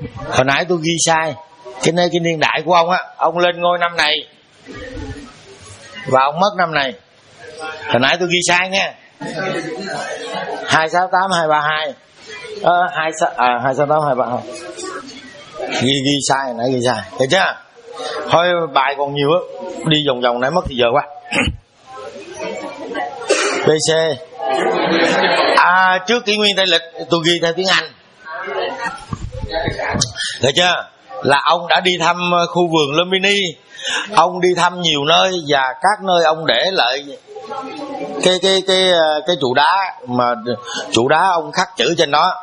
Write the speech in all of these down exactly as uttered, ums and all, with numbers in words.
Hồi nãy tôi ghi sai cái nơi cái niên đại của ông á. Ông lên ngôi năm này và ông mất năm này. Hồi nãy tôi ghi sai nha. Hai sáu tám hai ba hai. Ờ, hai à, hai sáu tám hai ba hai. Ghi ghi sai, hồi nãy ghi sai. Được chưa? Thôi bài còn nhiều á, đi vòng vòng nãy mất thì giờ quá. bê xê. À, trước kỷ nguyên Tây lịch tôi ghi theo tiếng Anh. Được chưa? Là ông đã đi thăm khu vườn Lumbini, ông đi thăm nhiều nơi và các nơi ông để lại cái cái cái cái trụ đá mà trụ đá ông khắc chữ trên đó.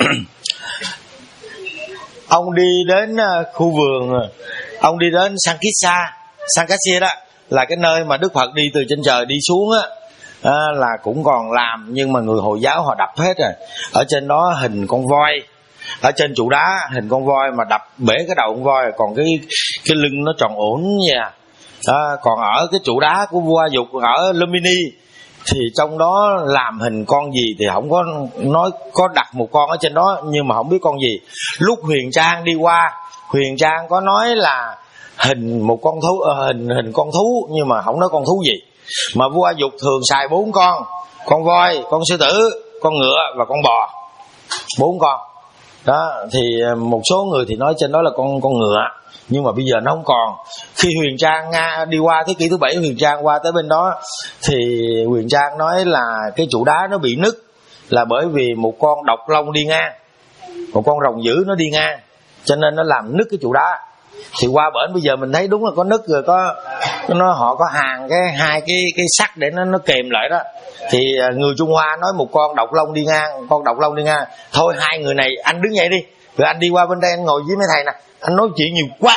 Ông đi đến khu vườn, ông đi đến Sankissa, Sankassa đó là cái nơi mà Đức Phật đi từ trên trời đi xuống á, à, là cũng còn làm nhưng mà người Hồi giáo họ đập hết rồi. Ở trên đó hình con voi, ở trên trụ đá hình con voi mà đập bể cái đầu con voi, còn cái cái lưng nó tròn ổn nha. À, còn ở cái trụ đá của vua A Dục ở Lumbini thì trong đó làm hình con gì thì không có nói, có đặt một con ở trên đó nhưng mà không biết con gì. Lúc Huyền Trang đi qua, Huyền Trang có nói là hình một con thú, hình hình con thú nhưng mà không nói con thú gì. Mà vua A Dục thường xài bốn con: con voi, con sư tử, con ngựa và con bò. Bốn con đó. Thì một số người thì nói trên đó là con con ngựa, nhưng mà bây giờ nó không còn. Khi Huyền Trang Nga đi qua thế kỷ thứ bảy, Huyền Trang qua tới bên đó thì Huyền Trang nói là cái trụ đá nó bị nứt là bởi vì một con độc long đi ngang, một con rồng dữ nó đi ngang, cho nên nó làm nứt cái trụ đá. Thì qua bển bây giờ mình thấy đúng là có nứt rồi, có nó họ có hàng cái hai cái cái sắt để nó nó kèm lại đó. Thì người Trung Hoa nói một con độc long đi ngang, con độc long đi ngang. Thôi hai người này anh đứng dậy đi, rồi anh đi qua bên đây anh ngồi với mấy thầy nè, anh nói chuyện nhiều quá.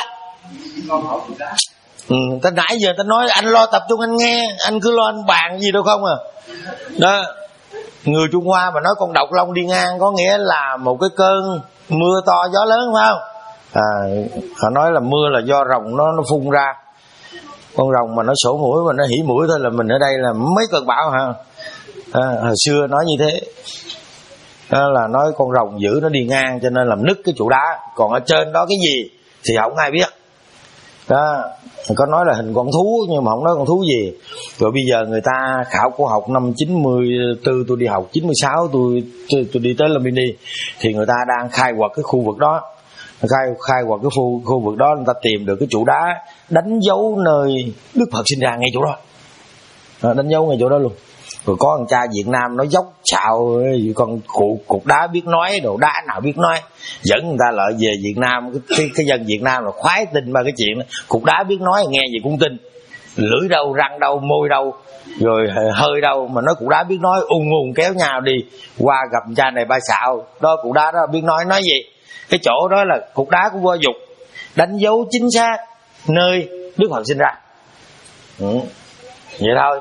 Ừ, ta nãy giờ ta nói anh lo tập trung anh nghe, anh cứ lo anh bàn gì đâu không à. Đó, người Trung Hoa mà nói con độc long đi ngang có nghĩa là một cái cơn mưa to gió lớn, phải không? À, họ nói là mưa là do rồng nó nó phun ra. Con rồng mà nó sổ mũi mà nó hỉ mũi thôi là mình ở đây là mấy cơn bão hả? À, hồi xưa nói như thế. Đó là nói con rồng dữ nó đi ngang cho nên làm nứt cái trụ đá. Còn ở trên đó cái gì thì không ai biết. Đó, có nói là hình con thú nhưng mà không nói con thú gì. Rồi bây giờ người ta khảo cổ học năm chín mươi tư, tôi đi học chín mươi sáu tôi tôi, tôi đi tới Lumbini thì người ta đang khai quật cái khu vực đó. Khai, khai quật cái khu, khu vực đó, người ta tìm được cái trụ đá đánh dấu nơi Đức Phật sinh ra ngay chỗ đó. À, đánh dấu ngay chỗ đó luôn. Rồi có thằng cha Việt Nam nó dốc xạo con cụ, cục đá biết nói, đồ đá nào biết nói, dẫn người ta lại về Việt Nam. Cái, cái, cái dân Việt Nam là khoái tin ba cái chuyện đó. Cục đá biết nói nghe gì cũng tin, lưỡi đâu, răng đâu, môi đâu, rồi hơi đâu mà nói cục đá biết nói, ung ung kéo nhau đi qua gặp cha này ba xạo đó. Cục đá đó biết nói nói gì? Cái chỗ đó là cục đá của vua Dục, đánh dấu chính xác nơi Đức Phật sinh ra. Ừ, vậy thôi.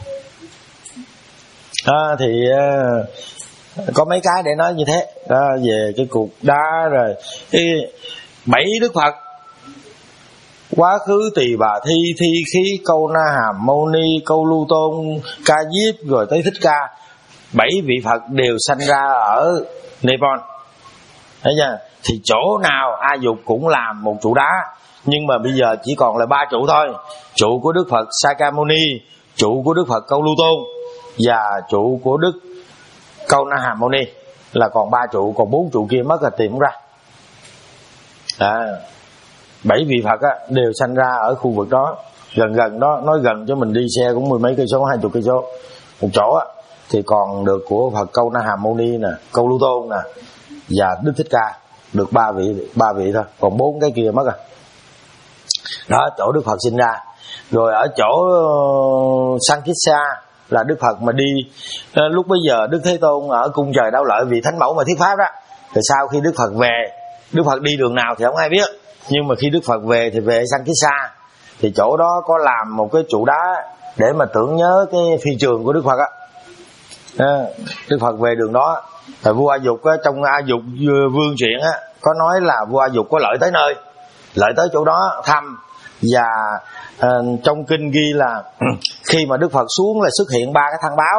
À, thì uh, có mấy cái để nói như thế đó, về cái cục đá. Rồi cái bảy Đức Phật: quá khứ, Tỳ Bà Thi, Thi Khí, Câu Na Hàm Mâu Ni, Câu Lưu Tôn, Ca Diếp, rồi tới Thích Ca. Bảy vị Phật đều sanh ra ở Nepal. Thấy chưa? Thì chỗ nào A Dục cũng làm một trụ đá, nhưng mà bây giờ chỉ còn là ba trụ thôi. Trụ của Đức Phật Sakyamuni, trụ của Đức Phật Câu Lưu Tôn và trụ của Đức Câu Na Hàm Mâu Ni, là còn ba trụ. Còn bốn trụ kia mất là tìm không ra. À, bảy vị Phật á, đều sanh ra ở khu vực đó, gần gần đó. Nói gần cho mình đi xe cũng mười mấy cây số, hai chục cây số một chỗ á. Thì còn được của Phật Câu Na Hàm Mâu Ni nè, Câu Lưu Tôn nè và Đức Thích Ca, được ba vị ba vị thôi, còn bốn cái kia mất à. Đó, chỗ Đức Phật sinh ra. Rồi ở chỗ Sankissa là Đức Phật mà đi lúc bấy giờ Đức Thế Tôn ở cung trời Đau Lợi vì thánh mẫu mà thuyết pháp đó. Rồi sau khi Đức Phật về, Đức Phật đi đường nào thì không ai biết, nhưng mà khi Đức Phật về thì về Sankissa, thì chỗ đó có làm một cái trụ đá để mà tưởng nhớ cái phi trường của Đức Phật á. Đức Phật về đường đó. Rồi vua A Dục á, trong A Dục Vương truyện á, có nói là vua A Dục có lợi tới nơi, lợi tới chỗ đó thăm. Và uh, trong kinh ghi là khi mà Đức Phật xuống là xuất hiện ba cái thăng báo.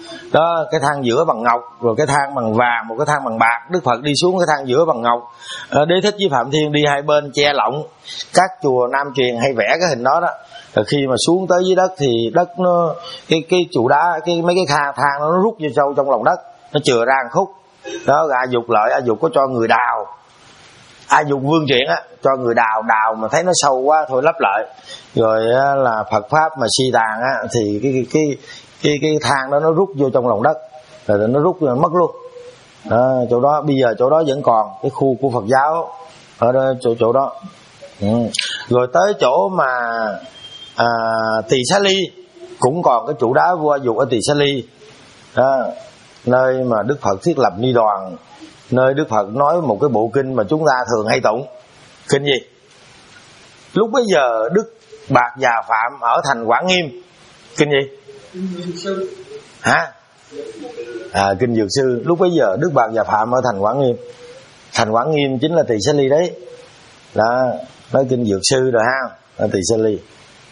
đó, cái thang giữa bằng ngọc, rồi cái thang bằng vàng, một cái thang bằng bạc. Đức Phật đi xuống cái thang giữa bằng ngọc. à, Đế Thích với Phạm Thiên đi hai bên che lọng. Các chùa Nam truyền hay vẽ cái hình đó đó. Rồi khi mà xuống tới dưới đất thì đất nó cái cái trụ đá, cái mấy cái thang thang nó rút vô sâu trong lòng đất, nó chừa ra một khúc đó. A Dục lợi, A Dục có cho người đào. A Dục Vương Truyện á, cho người đào, đào mà thấy nó sâu quá thôi lấp lại. Rồi á, là Phật pháp mà si tàn á, thì cái cái cái cái cái thang đó nó rút vô trong lòng đất, rồi nó rút rồi mất luôn. À, chỗ đó bây giờ chỗ đó vẫn còn cái khu của Phật giáo ở đó, chỗ chỗ đó. Ừ. Rồi tới chỗ mà à, Tỳ Xá Ly cũng còn cái trụ đá vua A Dục ở Tỳ Xá Ly. À, nơi mà Đức Phật thiết lập ni đoàn, nơi Đức Phật nói một cái bộ kinh mà chúng ta thường hay tụng. Kinh gì? Lúc bấy giờ Đức Bạc Già Phạm ở thành Quảng Nghiêm. Kinh gì? Hả? À, kinh Dược Sư. Lúc bấy giờ Đức Bạc Già Phạm ở thành Quảng Nghiêm. Thành Quảng Nghiêm chính là Tỳ Xá Ly đấy. Đó, nói kinh Dược Sư rồi ha, ở Tỳ Xá Ly.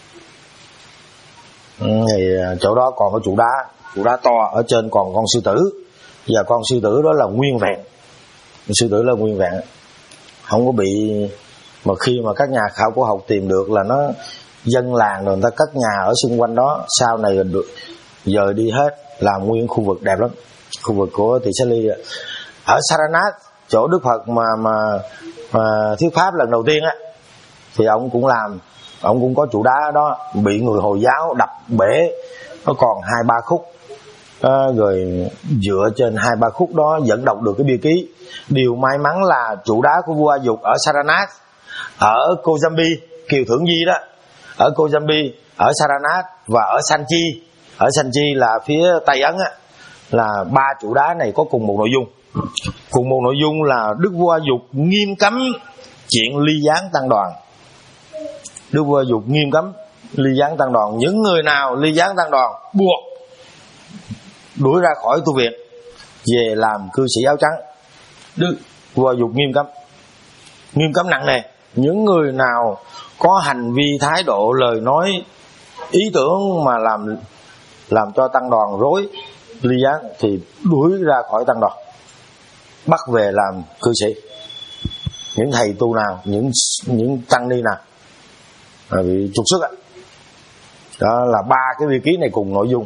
Ừ, thì chỗ đó còn có trụ đá, trụ đá to, ở trên còn con sư tử. Và con sư tử đó là nguyên vẹn. Sư tử là nguyên vẹn, không có bị. Mà khi mà các nhà khảo cổ học tìm được là nó dân làng rồi người ta cất nhà ở xung quanh đó, sau này được dời đi hết, làm nguyên khu vực đẹp lắm. Khu vực của Tỳ Xá Ly. Ở Saranath, chỗ Đức Phật mà mà, mà thuyết pháp lần đầu tiên á, thì ông cũng làm, ông cũng có trụ đá đó, bị người Hồi giáo đập bể, nó còn hai ba khúc. À, rồi dựa trên hai ba khúc đó vẫn đọc được cái bia ký. Điều may mắn là trụ đá của vua A Dục ở Saranath, ở Kozambi, Kiều Thượng Di đó, ở Kozambi, ở Saranath và ở Sanchi. Ở Sanchi là phía Tây Ấn á, là ba trụ đá này có cùng một nội dung. Cùng một nội dung là Đức vua A Dục nghiêm cấm chuyện ly gián tăng đoàn. Đức vua A Dục nghiêm cấm ly gián tăng đoàn. Những người nào ly gián tăng đoàn buộc đuổi ra khỏi tu viện, về làm cư sĩ áo trắng. Đức vua A Dục nghiêm cấm, nghiêm cấm nặng nề. Những người nào có hành vi, thái độ, lời nói, ý tưởng mà làm làm cho tăng đoàn rối, ly gián thì đuổi ra khỏi tăng đoàn, bắt về làm cư sĩ. Những thầy tu nào, những những tăng ni nào à, bị trục xuất á. Đó là ba cái vi ký này cùng nội dung.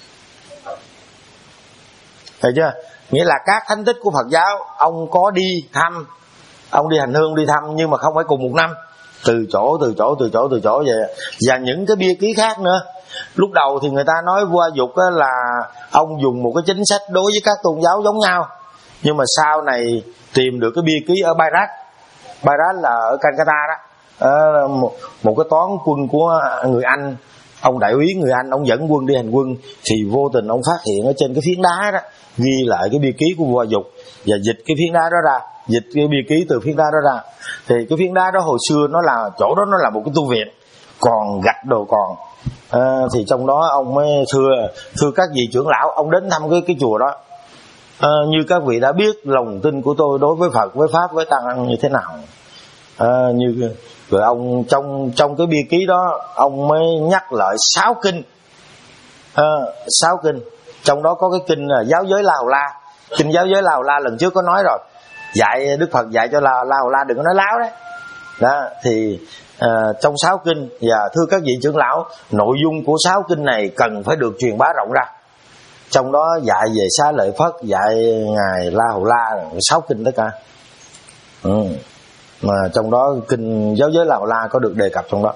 Thấy chưa? Nghĩa là các thánh tích của Phật giáo ông có đi thăm, ông đi hành hương đi thăm, nhưng mà không phải cùng một năm, từ chỗ từ chỗ từ chỗ từ chỗ vậy. Và những cái bia ký khác nữa. Lúc đầu thì người ta nói vua A Dục là ông dùng một cái chính sách đối với các tôn giáo giống nhau, nhưng mà sau này tìm được cái bia ký ở Bayrat. Bayrat là ở Calcutta đó, ở một, một cái toán quân của người Anh. Ông đại úy người Anh, ông dẫn quân đi hành quân, thì vô tình ông phát hiện ở trên cái phiến đá đó ghi lại cái bia ký của vua A Dục, và dịch cái phiến đá đó ra, dịch cái bia ký từ phiến đá đó ra. Thì cái phiến đá đó hồi xưa nó là chỗ đó, nó là một cái tu viện, còn gạch đồ còn. À, thì trong đó ông mới thưa thưa các vị trưởng lão, ông đến thăm cái cái chùa đó. À, như các vị đã biết lòng tin của tôi đối với Phật, với pháp, với tăng như thế nào. À, như rồi ông trong trong cái bia ký đó ông mới nhắc lại sáu kinh, à, sáu kinh. Trong đó có cái kinh là giáo giới La Hầu La. Kinh giáo giới La Hầu La lần trước có nói rồi, dạy Đức Phật dạy cho La, La Hầu La đừng có nói láo đấy. Đó thì à, trong sáu kinh, và thưa các vị trưởng lão, nội dung của sáu kinh này cần phải được truyền bá rộng ra. Trong đó dạy về Xá Lợi Phất, dạy ngài La Hầu La, sáu kinh tất cả. Ừ. Mà trong đó kinh giáo giới La Hầu La có được đề cập trong đó.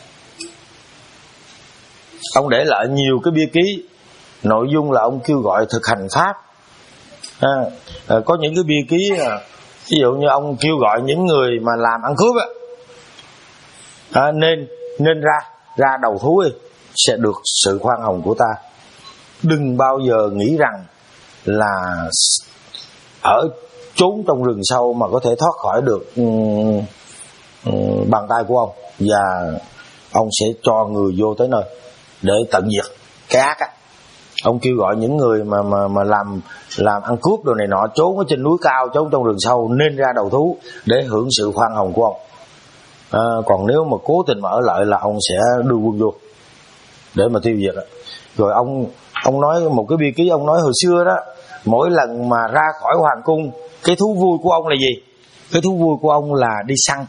Ông để lại nhiều cái bia ký, nội dung là ông kêu gọi thực hành pháp. À, có những cái bia ký, ví dụ như ông kêu gọi những người mà làm ăn cướp á, à, nên nên ra ra đầu thú đi, sẽ được sự khoan hồng của ta. Đừng bao giờ nghĩ rằng là ở trốn trong rừng sâu mà có thể thoát khỏi được um, um, bàn tay của ông, và ông sẽ cho người vô tới nơi để tận diệt cái ác á. Ông kêu gọi những người mà mà mà làm làm ăn cướp đồ này nọ, trốn ở trên núi cao, trốn trong rừng sâu, nên ra đầu thú để hưởng sự khoan hồng của ông. À, còn nếu mà cố tình mà ở lại là ông sẽ đưa quân vô để mà tiêu diệt. Rồi ông Ông nói một cái bi ký, ông nói hồi xưa đó, mỗi lần mà ra khỏi hoàng cung, cái thú vui của ông là gì? Cái thú vui của ông là đi săn.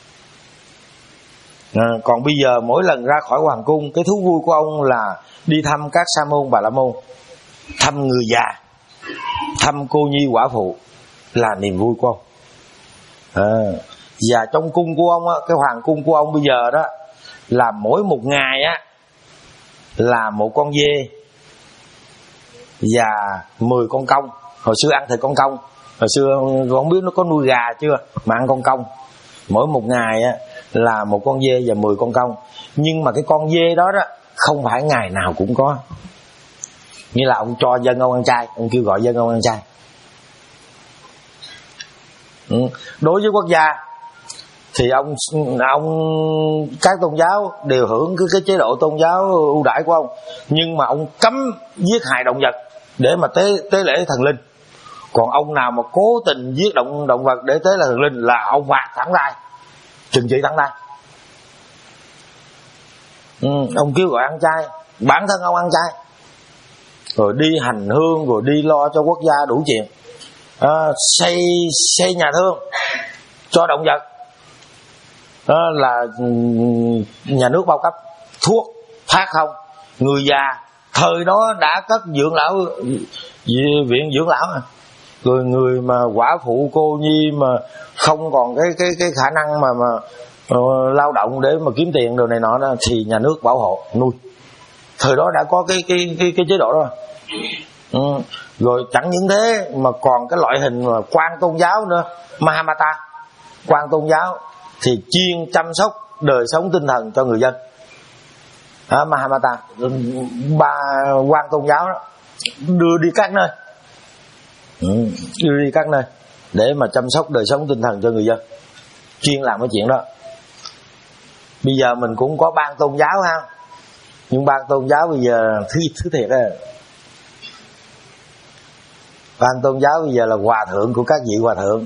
À, còn bây giờ mỗi lần ra khỏi hoàng cung, cái thú vui của ông là đi thăm các sa môn bà la môn, thăm người già, thăm cô nhi quả phụ, là niềm vui của ông. À, và trong cung của ông á, cái hoàng cung của ông bây giờ đó là mỗi một ngày á là một con dê và mười con công. Hồi xưa ăn thịt con công, hồi xưa không biết nó có nuôi gà chưa mà ăn con công. Mỗi một ngày á là một con dê và mười con công. Nhưng mà cái con dê đó đó không phải ngày nào cũng có. Như là ông cho dân ông ăn chay, ông kêu gọi dân ông ăn chay. Ừ. Đối với quốc gia thì ông ông các tôn giáo đều hưởng cái, cái chế độ tôn giáo ưu đãi của ông, nhưng mà ông cấm giết hại động vật để mà tế tế lễ thần linh. Còn ông nào mà cố tình giết động động vật để tế là thần linh là ông phạt thẳng tay, trừng trị thẳng tay. Ừ, ông kêu gọi ăn chay, bản thân ông ăn chay, rồi đi hành hương, rồi đi lo cho quốc gia đủ chuyện, à, xây xây nhà thương cho động vật. Đó là nhà nước bao cấp, thuốc phát không. Người già thời đó đã cất dưỡng lão, viện dưỡng lão à. Rồi người mà quả phụ cô nhi mà không còn cái cái cái khả năng mà mà uh, lao động để mà kiếm tiền đồ này nọ đó, thì nhà nước bảo hộ nuôi. Thời đó đã có cái cái cái, cái chế độ đó. Ừ. Rồi chẳng những thế mà còn cái loại hình mà quan tôn giáo nữa, Mahamata, quan tôn giáo thì chuyên chăm sóc đời sống tinh thần cho người dân. À, Mahamata, ba quan tôn giáo đó đưa đi các nơi, ừ, đưa đi các nơi để mà chăm sóc đời sống tinh thần cho người dân, chuyên làm cái chuyện đó. Bây giờ mình cũng có ban tôn giáo ha, nhưng ban tôn giáo bây giờ thứ thứ thiệt á, ban tôn giáo bây giờ là hòa thượng của các vị hòa thượng.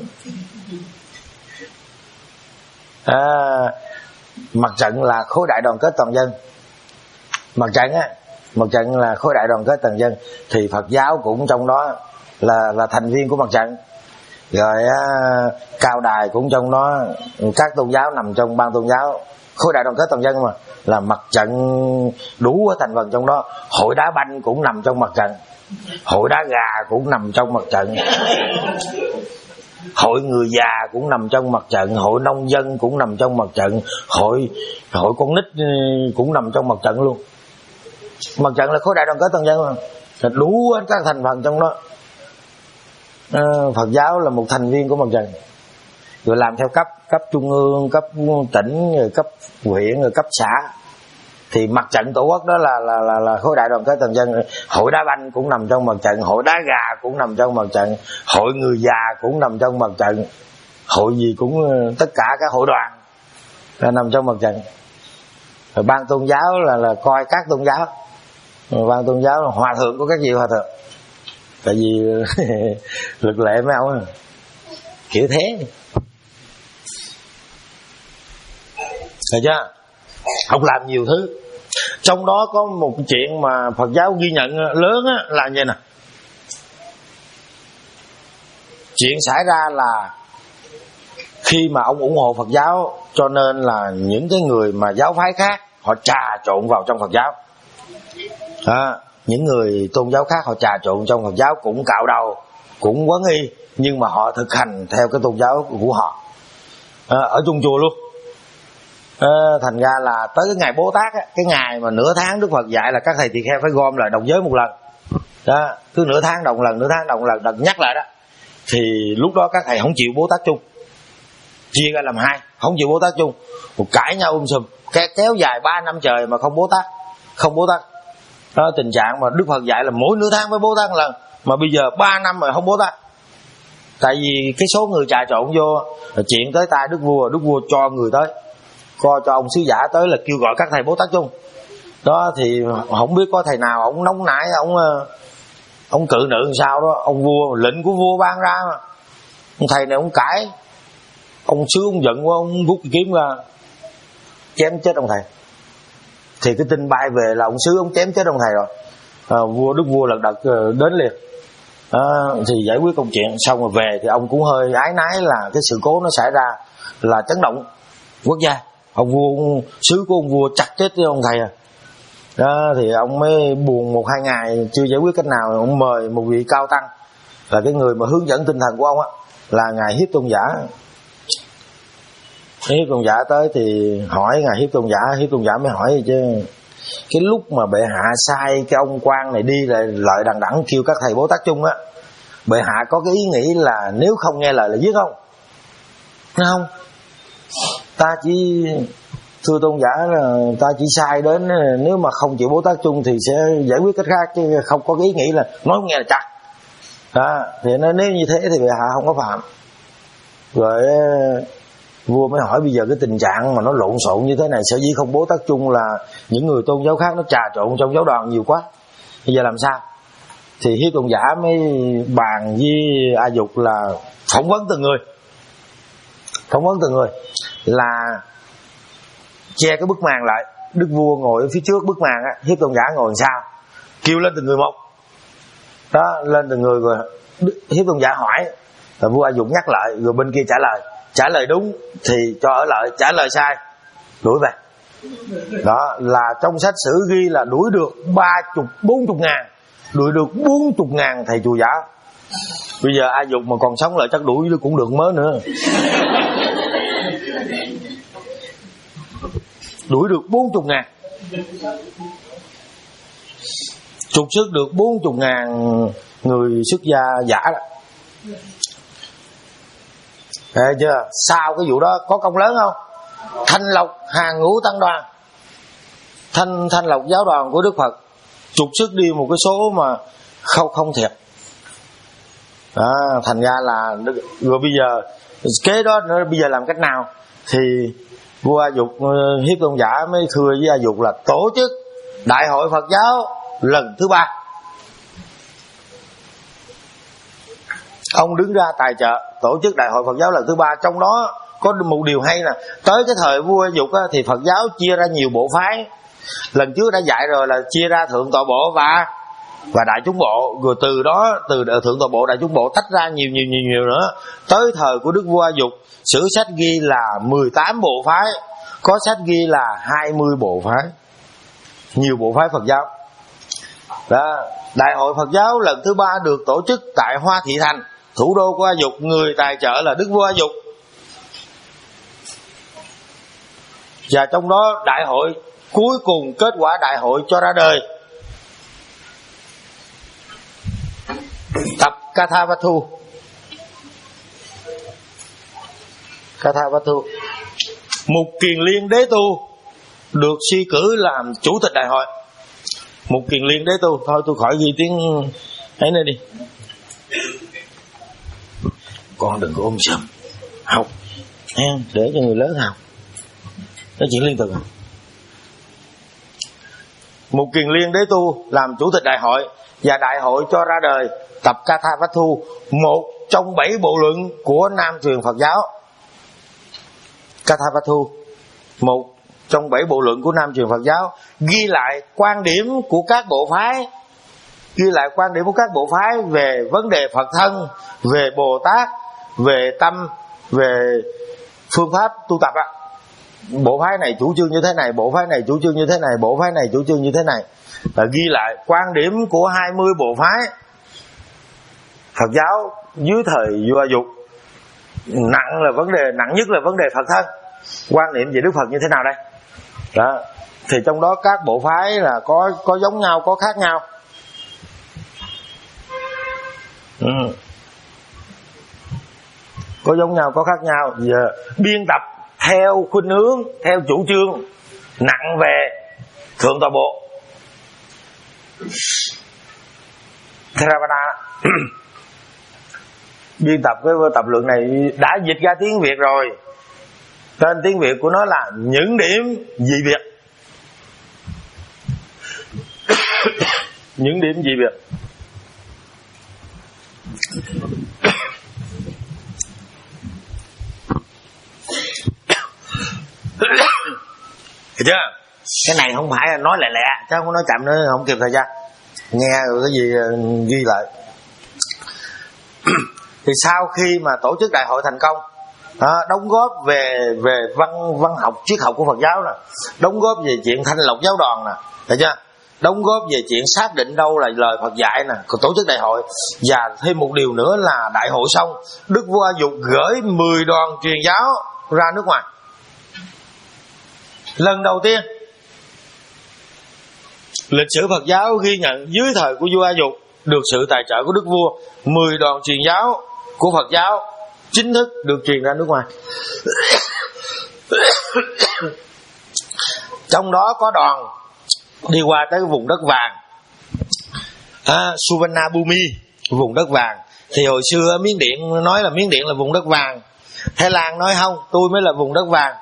À, mặt trận là khối đại đoàn kết toàn dân. Mặt trận á, mặt trận là khối đại đoàn kết toàn dân, thì Phật giáo cũng trong đó là là thành viên của mặt trận. Rồi á, Cao Đài cũng trong đó, các tôn giáo nằm trong ban tôn giáo khối đại đoàn kết toàn dân mà, là mặt trận đủ thành phần trong đó. Hội đá banh cũng nằm trong mặt trận, hội đá gà cũng nằm trong mặt trận, hội người già cũng nằm trong mặt trận, hội nông dân cũng nằm trong mặt trận, hội hội con nít cũng nằm trong mặt trận luôn. Mặt trận là khối đại đoàn kết toàn dân mà, đủ hết các thành phần trong đó. À, Phật giáo là một thành viên của mặt trận, rồi làm theo cấp, cấp trung ương, cấp tỉnh, rồi cấp huyện, rồi cấp xã. Thì mặt trận tổ quốc đó là là là, là khối đại đoàn kết toàn dân. Hội đá banh cũng nằm trong mặt trận, hội đá gà cũng nằm trong mặt trận, hội người già cũng nằm trong mặt trận, hội gì cũng, tất cả các hội đoàn là nằm trong mặt trận. Rồi ban tôn giáo là là coi các tôn giáo, rồi ban tôn giáo là hòa thượng của các vị hòa thượng. Tại vì lực lệ mấy ông kiểu thế, thấy chưa? Ông làm nhiều thứ. Trong đó có một chuyện mà Phật giáo ghi nhận lớn á, là như nè. Chuyện xảy ra là khi mà ông ủng hộ Phật giáo, cho nên là những cái người mà giáo phái khác họ trà trộn vào trong Phật giáo. À, những người tôn giáo khác họ trà trộn trong Phật giáo, cũng cạo đầu, cũng quấn y, nhưng mà họ thực hành theo cái tôn giáo của họ, à, ở chung chùa luôn. À, thành ra là tới cái ngày Bố Tát á, cái ngày mà nửa tháng Đức Phật dạy là các thầy tỳ kheo phải gom lại đồng giới một lần đó, cứ nửa tháng đồng lần, nửa tháng đồng lần, đợt nhắc lại đó. Thì lúc đó các thầy không chịu Bố Tát chung, chia ra làm hai, không chịu Bố Tát chung, một cãi nhau um sùm, kéo dài ba năm trời mà không Bố Tát, không Bố Tát. Đó, tình trạng mà Đức Phật dạy là mỗi nửa tháng mới Bố Tát một lần, mà bây giờ ba năm rồi không Bố Tát. Tại vì cái số người trà trộn vô, chuyện tới tai Đức Vua, Đức Vua cho người tới, coi cho ông sứ giả tới là kêu gọi các thầy Bố Tát chung. Đó thì không biết có thầy nào ông nóng nảy, ông ông cự nữ làm sao đó, ông vua, lệnh của vua ban ra mà. Ông thầy này ông cãi, ông sứ ông giận quá, ông rút cái kiếm ra chém chết ông thầy. Thì cái tin bay về là ông sứ ông chém chết ông thầy rồi. à, vua đức vua lật đật đến liền. À, thì giải quyết công chuyện xong rồi về thì ông cũng hơi ái nái là cái sự cố nó xảy ra là chấn động quốc gia. Ông vua ông, sứ của ông vua chặt chết với ông thầy à. Đó, thì ông mới buồn một hai ngày chưa giải quyết cách nào, ông mời một vị cao tăng là cái người mà hướng dẫn tinh thần của ông á, là ngài Hiếp Tôn Giả. Hiếp Tôn Giả tới thì hỏi ngài Hiếp Tôn Giả, Hiếp Tôn Giả mới hỏi chứ cái lúc mà bệ hạ sai cái ông quan này đi lại lợi đằng đẵng kêu các thầy Bồ Tát chung á, bệ hạ có cái ý nghĩ là nếu không nghe lời là giết không? Không, ta chỉ thưa tôn giả là ta chỉ sai đến nếu mà không chịu Bồ Tát chung thì sẽ giải quyết cách khác, chứ không có cái ý nghĩ là nói không nghe là chặt. Đó, thì nó nếu như thế thì bệ hạ không có phạm. Rồi vua mới hỏi bây giờ cái tình trạng mà nó lộn xộn như thế này, sở dĩ không Bồ Tát chung là những người tôn giáo khác nó trà trộn trong giáo đoàn nhiều quá, bây giờ làm sao? Thì Hiếp Tôn Giả mới bàn với A Dục là phỏng vấn từng người, phỏng vấn từng người là che cái bức màn lại. Đức vua ngồi ở phía trước bức màn á, Hiếp Tôn Giả ngồi làm sao, kêu lên từng người một. Đó, lên từng người rồi Hiếp Tôn Giả hỏi, là vua A Dục nhắc lại, rồi bên kia trả lời. Trả lời đúng thì cho ở lại, trả lời sai đuổi về. Đó là trong sách sử ghi là đuổi được ba chục bốn chục ngàn, đuổi được bốn chục ngàn thầy chùa giả. Bây giờ A Dục mà còn sống lại chắc đuổi cũng được mớ nữa. Đuổi được bốn chục ngàn, trục xuất được bốn chục ngàn người xuất gia giả đó. Thấy chưa? Sau cái vụ đó có công lớn không? Thanh lọc hàng ngũ tăng đoàn, thanh thanh lọc giáo đoàn của Đức Phật, trục xuất đi một cái số mà không không thiệt. À, thành ra là rồi bây giờ kế đó nữa, bây giờ làm cách nào? Thì vua A Dục, Hiếp Tôn Giả mới thưa với A Dục là tổ chức đại hội Phật giáo lần thứ ba. Ông đứng ra tài trợ tổ chức đại hội Phật giáo lần thứ ba. Trong đó có một điều hay là tới cái thời vua A Dục á, thì Phật giáo chia ra nhiều bộ phái. Lần trước đã dạy rồi là chia ra thượng tọa bộ và và đại chúng bộ, rồi từ đó từ thượng tọa bộ đại chúng bộ tách ra nhiều nhiều nhiều nhiều nữa. Tới thời của Đức vua A Dục, sử sách ghi là mười tám bộ phái, có sách ghi là hai mươi bộ phái, nhiều bộ phái Phật giáo. Đó, đại hội Phật giáo lần thứ ba được tổ chức tại Hoa Thị Thành, thủ đô của A Dục. Người tài trợ là Đức vua A Dục. Và trong đó đại hội cuối cùng, kết quả đại hội cho ra đời tập Kathavattu. Kathavattu, Mục Kiền Liên Đế Tu được suy cử làm chủ tịch đại hội. Mục Kiền Liên Đế Tu, thôi tôi khỏi ghi tiếng ấy nữa đi, con đừng có ôm sầm học hen, để cho người lớn học nói chuyện liên tục. Mục Kiền Liên Đế Tu làm chủ tịch đại hội, và đại hội cho ra đời tập Kathavattu, một trong bảy bộ luận của Nam truyền Phật giáo. Kathavattu, một trong bảy bộ luận của Nam truyền Phật giáo, ghi lại quan điểm của các bộ phái, ghi lại quan điểm của các bộ phái về vấn đề Phật thân, về Bồ Tát, về tâm, về phương pháp tu tập ạ. Bộ phái này chủ trương như thế này, bộ phái này chủ trương như thế này, bộ phái này chủ trương như thế này, là ghi lại quan điểm của hai mươi bộ phái Phật giáo dưới thời vua A Dục. Nặng là vấn đề nặng nhất là vấn đề Phật thân, quan niệm về Đức Phật như thế nào đây? Đó, thì trong đó các bộ phái là có có giống nhau, có khác nhau. Ừ. Có giống nhau, có khác nhau. Giờ biên tập theo khuynh hướng, theo chủ trương nặng về thượng tọa bộ Theravada. Biên tập cái tập luận này đã dịch ra tiếng Việt rồi. Tên tiếng Việt của nó là Những Điểm Dị Biệt. Những điểm dị biệt. Hiểu chưa? Cái này không phải là nói lẹ lẹ, chứ không có nói chậm nữa không kịp thời gian. nghe rồi cái gì ghi lại. Thì sau khi mà tổ chức đại hội thành công, à, đóng góp về về văn văn học triết học của Phật giáo nè, đóng góp về chuyện thanh lọc giáo đoàn nè, thấy chưa? Đóng góp về chuyện xác định đâu là lời Phật dạy nè, còn tổ chức đại hội. Và thêm một điều nữa là đại hội xong, Đức vua A Dục gửi mười đoàn truyền giáo ra nước ngoài. Lần đầu tiên lịch sử Phật giáo ghi nhận dưới thời của vua A Dục được sự tài trợ của Đức vua, mười đoàn truyền giáo của Phật giáo chính thức được truyền ra nước ngoài. Trong đó có đoàn đi qua tới vùng đất vàng, à, Suvarnabhumi, vùng đất vàng. Thì hồi xưa Miến Điện nói là Miến Điện là vùng đất vàng, Thái Lan nói không, tôi mới là vùng đất vàng.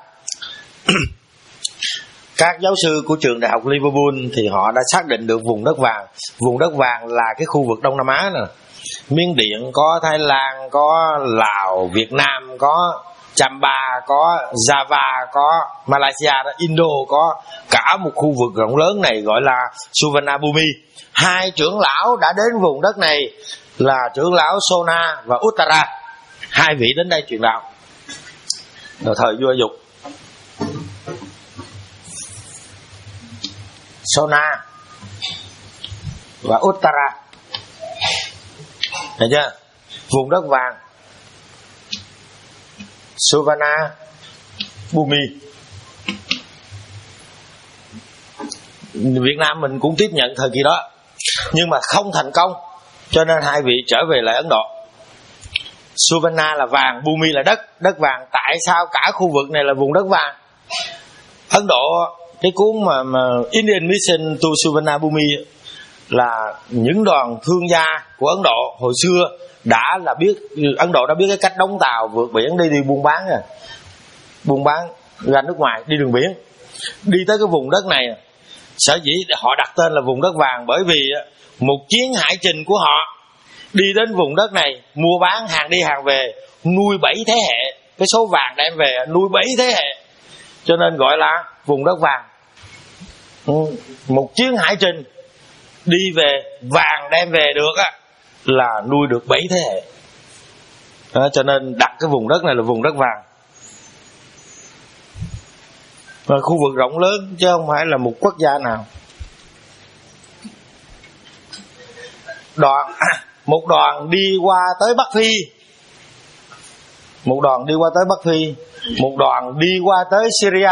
Các giáo sư của trường đại học Liverpool thì họ đã xác định được vùng đất vàng. Vùng đất vàng là cái khu vực Đông Nam Á nè. Miến Điện có, Thái Lan có, Lào, Việt Nam có, Chamba có, Java có, Malaysia đó, Indo có. Cả một khu vực rộng lớn này gọi là Suvarnabhumi. Hai trưởng lão đã đến vùng đất này là trưởng lão Sona và Uttara. Hai vị đến đây truyền đạo vào thời vua A Dục. Sona và Uttara, thấy chưa? Vùng đất vàng Suvarnabhumi. Việt Nam mình cũng tiếp nhận thời kỳ đó, nhưng mà không thành công, cho nên hai vị trở về lại Ấn Độ. Suvarna là vàng, Bhumi là đất, đất vàng. Tại sao cả khu vực này là vùng đất vàng? Ấn Độ, cái cuốn mà, mà Indian Mission to Suvarnabhumi là những đoàn thương gia của Ấn Độ hồi xưa đã là biết, Ấn Độ đã biết cái cách đóng tàu vượt biển đi đi buôn bán rồi, buôn bán ra nước ngoài, đi đường biển, đi tới cái vùng đất này. Sở dĩ họ đặt tên là vùng đất vàng bởi vì một chuyến hải trình của họ đi đến vùng đất này, mua bán hàng đi hàng về, nuôi bảy thế hệ, cái số vàng đem về nuôi bảy thế hệ, cho nên gọi là vùng đất vàng. Một chuyến hải trình đi về, vàng đem về được á là nuôi được bảy thế hệ đó, cho nên đặt cái vùng đất này là vùng đất vàng. Và khu vực rộng lớn chứ không phải là một quốc gia nào. Đoàn một đoàn đi qua tới Bắc Phi, một đoàn đi qua tới Bắc Phi, một đoàn đi qua tới Syria,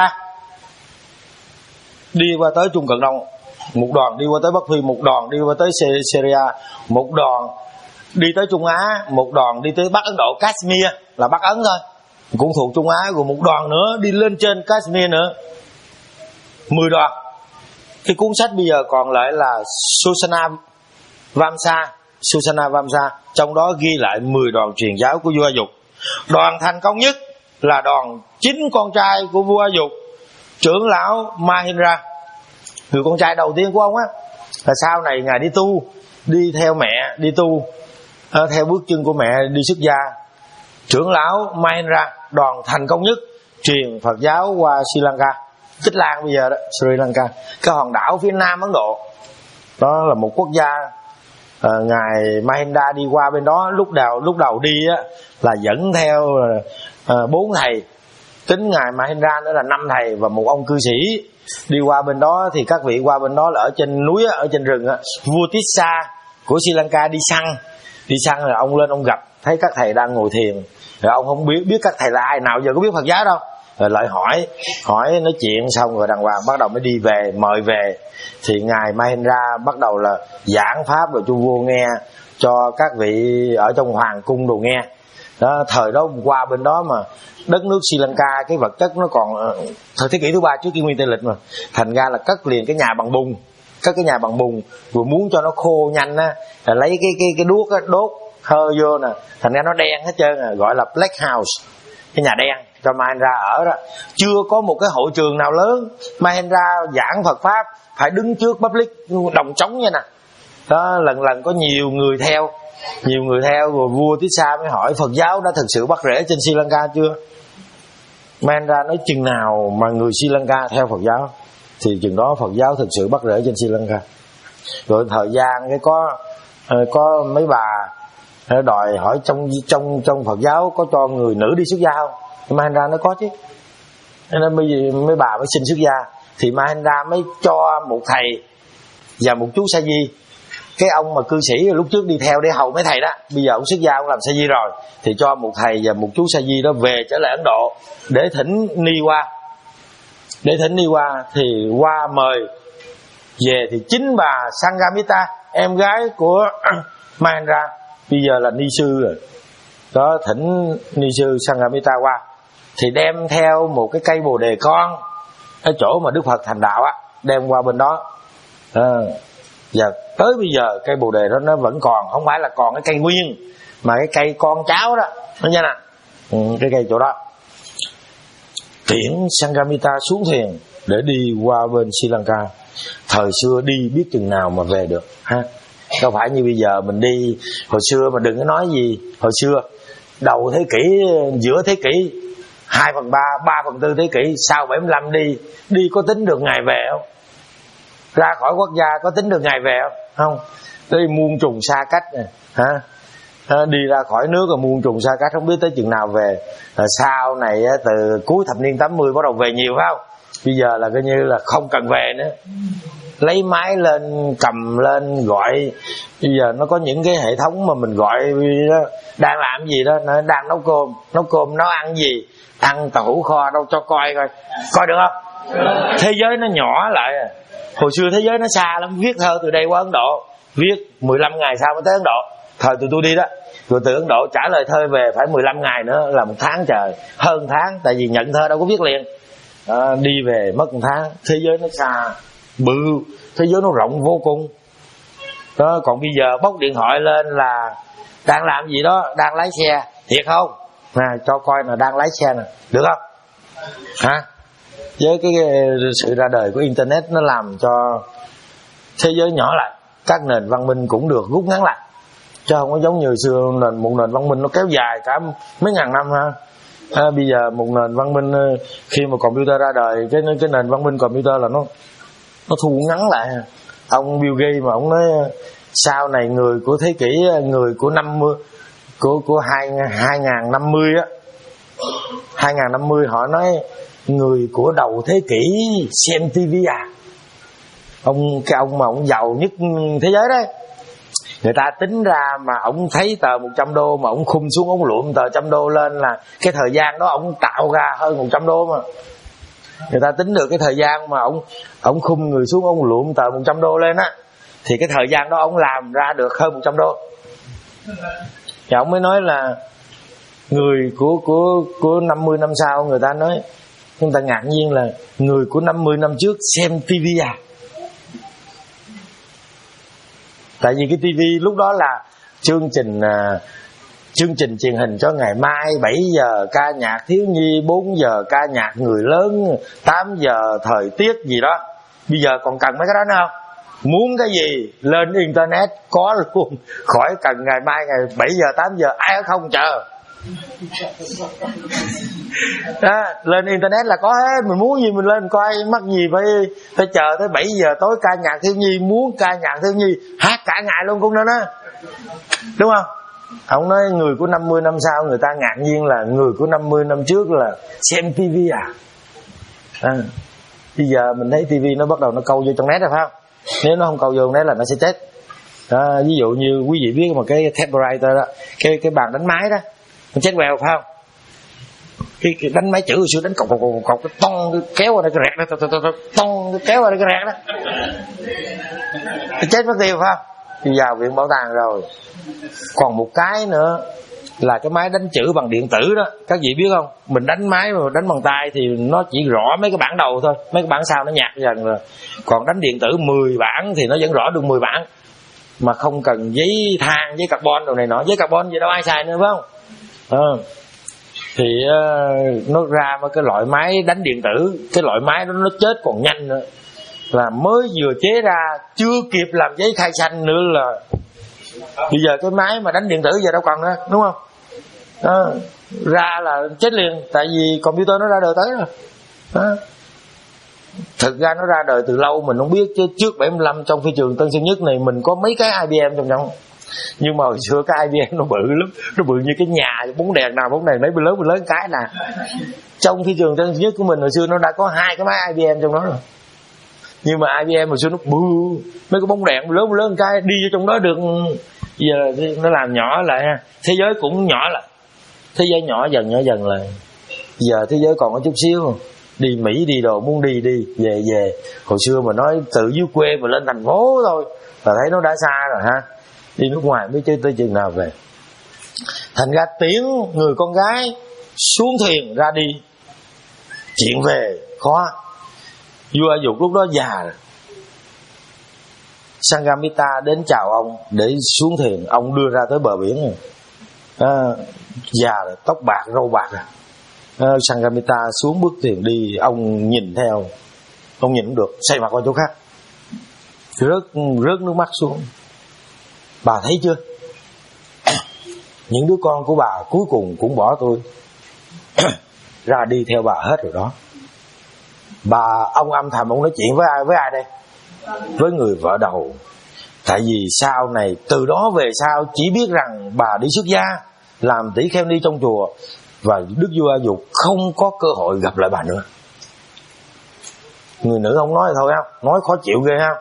đi qua tới Trung Cận Đông, một đoàn đi qua tới Bắc Phi, một đoàn đi qua tới Syria, một đoàn đi tới Trung Á, một đoàn đi tới Bắc Ấn Độ, Kashmir là Bắc Ấn thôi, cũng thuộc Trung Á, rồi một đoàn nữa đi lên trên Kashmir nữa, mười đoàn. Cái cuốn sách bây giờ còn lại là Susana Vamsa, Susana Vamsa, trong đó ghi lại mười đoàn truyền giáo của vua A Dục. Đoàn thành công nhất là đoàn chính con trai của vua A Dục, trưởng lão Mahendra, người con trai đầu tiên của ông á. Là sau này ngài đi tu, đi theo mẹ đi tu, à, theo bước chân của mẹ đi xuất gia. Trưởng lão Mahendra, đoàn thành công nhất truyền Phật giáo qua Sri Lanka, Tích Lan bây giờ đó, Sri Lanka, cái hòn đảo phía nam Ấn Độ. Đó là một quốc gia. À, ngài Mahendra đi qua bên đó, lúc đầu lúc đầu đi á là dẫn theo à, bốn thầy, tính ngài Mahendra nữa là năm thầy và một ông cư sĩ. Đi qua bên đó thì các vị qua bên đó là ở trên núi á, ở trên rừng á, vua Tissa của Sri Lanka đi săn, đi săn là ông lên ông gặp thấy các thầy đang ngồi thiền, rồi ông không biết biết các thầy là ai, nào giờ có biết Phật giáo đâu, rồi lại hỏi hỏi nói chuyện xong rồi đàng hoàng bắt đầu mới đi về, mời về. Thì ngài Mahendra bắt đầu là giảng pháp rồi cho vua nghe, cho các vị ở trong hoàng cung đồ nghe đó. Thời đó qua bên đó mà đất nước Sri Lanka cái vật chất nó còn thời thế kỷ thứ ba trước kỷ nguyên Tây lịch mà, thành ra là cất liền cái nhà bằng bùn, cất cái nhà bằng bùn, rồi muốn cho nó khô nhanh á là lấy cái cái cái đuốc á, đốt hơi vô nè, thành ra nó đen hết trơn à, gọi là black house, cái nhà đen cho Mahendra ở đó. Chưa có một cái hội trường nào lớn, Mahendra giảng Phật pháp phải đứng trước public đồng trống như nè đó, lần lần có nhiều người theo, nhiều người theo. Rồi vua Tissa mới hỏi Phật giáo đã thực sự bắt rễ trên Sri Lanka chưa? Mahendra nói chừng nào mà người Sri Lanka theo Phật giáo thì chừng đó Phật giáo thực sự bắt rễ trên Sri Lanka. Rồi thời gian cái có có mấy bà đòi hỏi trong trong trong Phật giáo có cho người nữ đi xuất gia không? Mahendra nó có chứ. Nên bây giờ mấy bà mới xin xuất gia, thì Mahendra mới cho một thầy và một chú sa di. Cái ông mà cư sĩ lúc trước đi theo để hầu mấy thầy đó, bây giờ ông xuất gia, ông làm sa di rồi, thì cho một thầy và một chú sa di đó về trở lại Ấn Độ để thỉnh Ni qua. Để thỉnh Ni qua thì qua mời về, thì chính bà Sanghamita, em gái của Mahendra, bây giờ là ni sư rồi đó, thỉnh ni sư Sanghamita qua, thì đem theo một cái cây bồ đề con ở chỗ mà Đức Phật thành đạo á, đem qua bên đó. À, và tới bây giờ cây bồ đề đó nó vẫn còn, không phải là còn cái cây nguyên, mà cái cây con cháu đó, nó nha nè, ừ, cái cây chỗ đó. Tiễn Sanghamita xuống thuyền để đi qua bên Sri Lanka. Thời xưa đi biết chừng nào mà về được ha, đâu phải như bây giờ mình đi. Hồi xưa mà đừng có nói gì, hồi xưa đầu thế kỷ, giữa thế kỷ hai phần ba, ba phần tư thế kỷ, sau bảy mươi lăm đi, đi có tính được ngày về không? Ra khỏi quốc gia có tính được ngày về không? Không. Đi muôn trùng xa cách nè, hả? Đi ra khỏi nước rồi muôn trùng xa cách, không biết tới chừng nào về. Rồi sau này từ cuối thập niên tám mươi bắt đầu về nhiều phải không? Bây giờ là coi như là không cần về nữa, lấy máy lên, cầm lên gọi. Bây giờ nó có những cái hệ thống mà mình gọi đó, đang làm gì đó, nó đang nấu cơm, nấu cơm nấu ăn gì, ăn tàu hũ kho đâu, cho coi coi, coi được không? Thế giới nó nhỏ lại. Hồi xưa thế giới nó xa lắm, viết thơ từ đây qua Ấn Độ, viết mười lăm ngày sau mới tới Ấn Độ. Thời tụi tôi đi đó, rồi từ Ấn Độ trả lời thơ về phải mười lăm ngày nữa, là một tháng trời, hơn tháng, tại vì nhận thơ đâu có viết liền. À, đi về mất một tháng. Thế giới nó xa bự, thế giới nó rộng vô cùng đó. Còn bây giờ bóc điện thoại lên là đang làm gì đó, đang lái xe, thiệt không nè, cho coi là đang lái xe nè, được không hả? Với cái, cái sự ra đời của internet, nó làm cho thế giới nhỏ lại, các nền văn minh cũng được rút ngắn lại, chứ không có giống như xưa nền một nền văn minh nó kéo dài cả mấy ngàn năm ha. À, bây giờ một nền văn minh, khi mà computer ra đời, cái cái nền văn minh computer là nó nó thu ngắn lại. Ông Bill Gates mà ông nói sau này người của thế kỷ, người của năm mươi, của của hai hai ngàn năm mươi á, hai ngàn năm mươi họ nói người của đầu thế kỷ xem tivi à. Ông cái ông mà ông giàu nhất thế giới đấy, người ta tính ra mà ông thấy tờ một trăm đô mà ông khum xuống, ông lụm tờ trăm đô lên, là cái thời gian đó ông tạo ra hơn một trăm đô mà. Người ta tính được cái thời gian mà ông ông khum người xuống, ông lụm tờ một trăm đô lên á, thì cái thời gian đó ông làm ra được hơn một trăm đô. Và ông mới nói là người của của của năm mươi năm sau, người ta nói, chúng ta ngạc nhiên là người của năm mươi năm trước xem tivi à. Tại vì cái tivi lúc đó là chương trình uh, chương trình truyền hình cho ngày mai, bảy giờ ca nhạc thiếu nhi, bốn giờ ca nhạc người lớn, tám giờ thời tiết gì đó. Bây giờ còn cần mấy cái đó nữa không? Muốn cái gì lên internet có luôn, khỏi cần ngày mai ngày bảy giờ tám giờ ai không chờ. Đó, lên internet là có hết, mình muốn gì mình lên coi, mắc gì phải phải chờ tới bảy giờ tối ca nhạc thiếu nhi, muốn ca nhạc thiếu nhi hát cả ngày luôn cũng nữa đó, đúng không? Ông nói người của năm mươi năm sau, người ta ngạc nhiên là người của năm mươi năm trước là xem tivi à. À, bây giờ mình thấy tivi nó bắt đầu nó câu vô trong net rồi phải không? Nếu nó không câu vô trong net là nó sẽ chết. Đó, ví dụ như quý vị biết một cái typewriter đó, cái cái bàn đánh máy đó, nó chết queo phải không? Cái, cái đánh máy chữ hồi xưa đánh cọc cọc cọc cọc, cái tông cái kéo qua đây cái rẹt đó, tông cái kéo qua đây cái rẹt đó, cái chết mất tiêu phải không? Đi vào viện bảo tàng rồi. Còn một cái nữa là cái máy đánh chữ bằng điện tử đó, các vị biết không? Mình đánh máy mà đánh bằng tay thì nó chỉ rõ mấy cái bản đầu thôi, mấy cái bản sau nó nhạt dần rồi. Còn đánh điện tử mười bản thì nó vẫn rõ được mười bản, mà không cần giấy than, giấy carbon đồ này nọ. Giấy carbon gì đâu ai xài nữa phải không? À, thì uh, nó ra một cái loại máy đánh điện tử, cái loại máy đó nó chết còn nhanh nữa, là mới vừa chế ra chưa kịp làm giấy khai xanh nữa là bây giờ cái máy mà đánh điện tử giờ đâu còn nữa, đúng không? Đó, ra là chết liền, tại vì computer nó ra đời tới rồi. Đó. Thực ra nó ra đời từ lâu mình không biết, chứ trước bảy mươi lăm trong phi trường Tân Sơn Nhất này mình có mấy cái i bê em trong trong. Nhưng mà hồi xưa cái i bê em nó bự lắm, nó bự như cái nhà, bóng đèn nào bóng đèn mấy bên lớn bên lớn cái nè. Trong phi trường Tân Sơn Nhất của mình hồi xưa nó đã có hai cái máy i bê em trong đó rồi. Nhưng mà i bê em hồi xưa nó bự, mấy cái bóng đèn lớn lớn cái đi vô trong đó được. Giờ nó làm nhỏ lại ha, thế giới cũng nhỏ lại, thế giới nhỏ dần nhỏ dần lại. Giờ thế giới còn có chút xíu, đi Mỹ đi đồ, muốn đi đi, về về. Hồi xưa mà nói từ dưới quê mà lên thành phố thôi là thấy nó đã xa rồi ha. Đi nước ngoài mới chơi tới chừng nào về. Thành ra tiếng người con gái xuống thuyền ra đi, chuyện về khó. Vua A Dục lúc đó già rồi. Sanghamitta đến chào ông để xuống thuyền, ông đưa ra tới bờ biển rồi. À, già rồi, tóc bạc râu bạc rồi. À, Sanghamitta xuống bước thuyền đi, ông nhìn theo, ông nhìn không được, xoay mặt qua chỗ khác, rớt rớt nước mắt xuống. Bà thấy chưa, những đứa con của bà cuối cùng cũng bỏ tôi ra đi theo bà hết rồi đó. Bà ông âm thầm ông nói chuyện với ai với ai đây? Với người vợ đầu. Tại vì sau này từ đó về sau chỉ biết rằng bà đi xuất gia làm tỷ kheo ni trong chùa, và Đức vua A Dục không có cơ hội gặp lại bà nữa. Người nữ không nói thôi không, nói khó chịu ghê ha.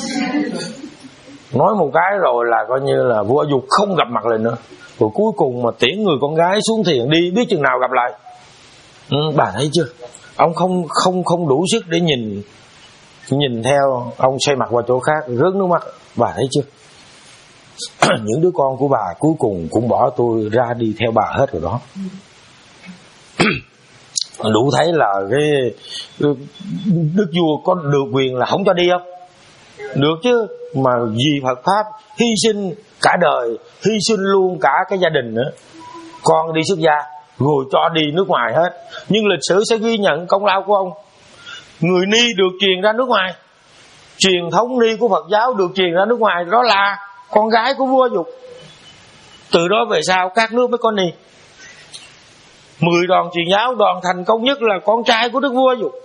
Nói một cái rồi là coi như là vua A Dục không gặp mặt lại nữa. Rồi cuối cùng mà tiễn người con gái xuống thuyền đi, biết chừng nào gặp lại. Ừ, bà thấy chưa, ông không không không đủ sức để nhìn nhìn theo, ông xoay mặt qua chỗ khác, rớt nước mắt. Bà thấy chưa, những đứa con của bà cuối cùng cũng bỏ tôi ra đi theo bà hết rồi đó. Đủ thấy là cái đức vua có được quyền là không cho đi không? Được chứ, mà vì Phật pháp hy sinh cả đời, hy sinh luôn cả cái gia đình nữa. Con đi xuất gia rồi cho đi nước ngoài hết, nhưng lịch sử sẽ ghi nhận công lao của ông. Người ni được truyền ra nước ngoài, truyền thống ni của Phật giáo được truyền ra nước ngoài, đó là con gái của vua Dục. Từ đó về sau các nước mới có ni. Mười đoàn truyền giáo, đoàn thành công nhất là con trai của Đức vua Dục.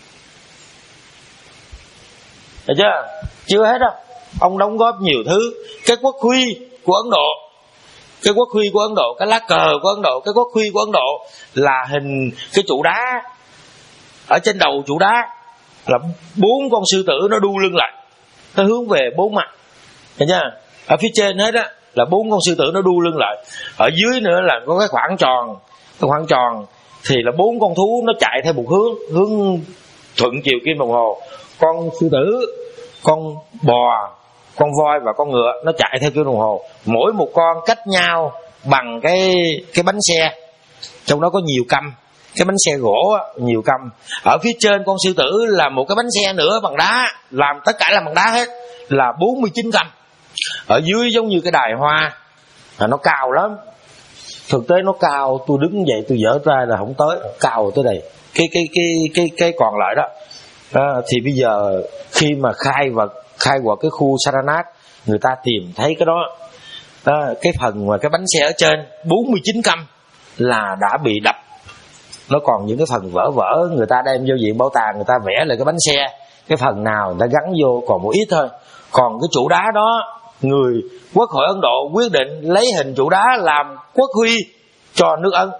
Được chưa? Chưa hết đâu. Ông đóng góp nhiều thứ. Cái quốc huy của Ấn Độ, cái quốc huy của Ấn Độ, cái lá cờ của Ấn Độ, cái quốc huy của Ấn Độ là hình cái trụ đá. Ở trên đầu trụ đá là bốn con sư tử nó đu lưng lại, nó hướng về bốn mặt. Thấy chưa? Ở phía trên hết á là bốn con sư tử nó đu lưng lại. Ở dưới nữa là có cái khoảng tròn. Cái khoảng tròn thì là bốn con thú nó chạy theo một hướng, hướng thuận chiều kim đồng hồ. Con sư tử, con bò, con voi và con ngựa nó chạy theo kim đồng hồ. Mỗi một con cách nhau bằng cái cái bánh xe, trong đó có nhiều căm. Cái bánh xe gỗ nhiều căm. Ở phía trên con sư tử là một cái bánh xe nữa bằng đá, làm tất cả là bằng đá hết, là bốn mươi chín căm. Ở dưới giống như cái đài hoa, à, nó cao lắm. Thực tế nó cao, tôi đứng dậy tôi dở ra là không tới, cao tới đây. Cái cái cái cái cái còn lại đó. À, thì bây giờ khi mà khai và khai quật cái khu Saranath, người ta tìm thấy cái đó. À, cái phần mà cái bánh xe ở trên bốn mươi chín căm là đã bị đập. Nó còn những cái phần vỡ vỡ, người ta đem vô viện bảo tàng, người ta vẽ lại cái bánh xe, cái phần nào người ta gắn vô còn một ít thôi. Còn cái trụ đá đó, người Quốc hội Ấn Độ quyết định lấy hình trụ đá làm quốc huy cho nước Ấn.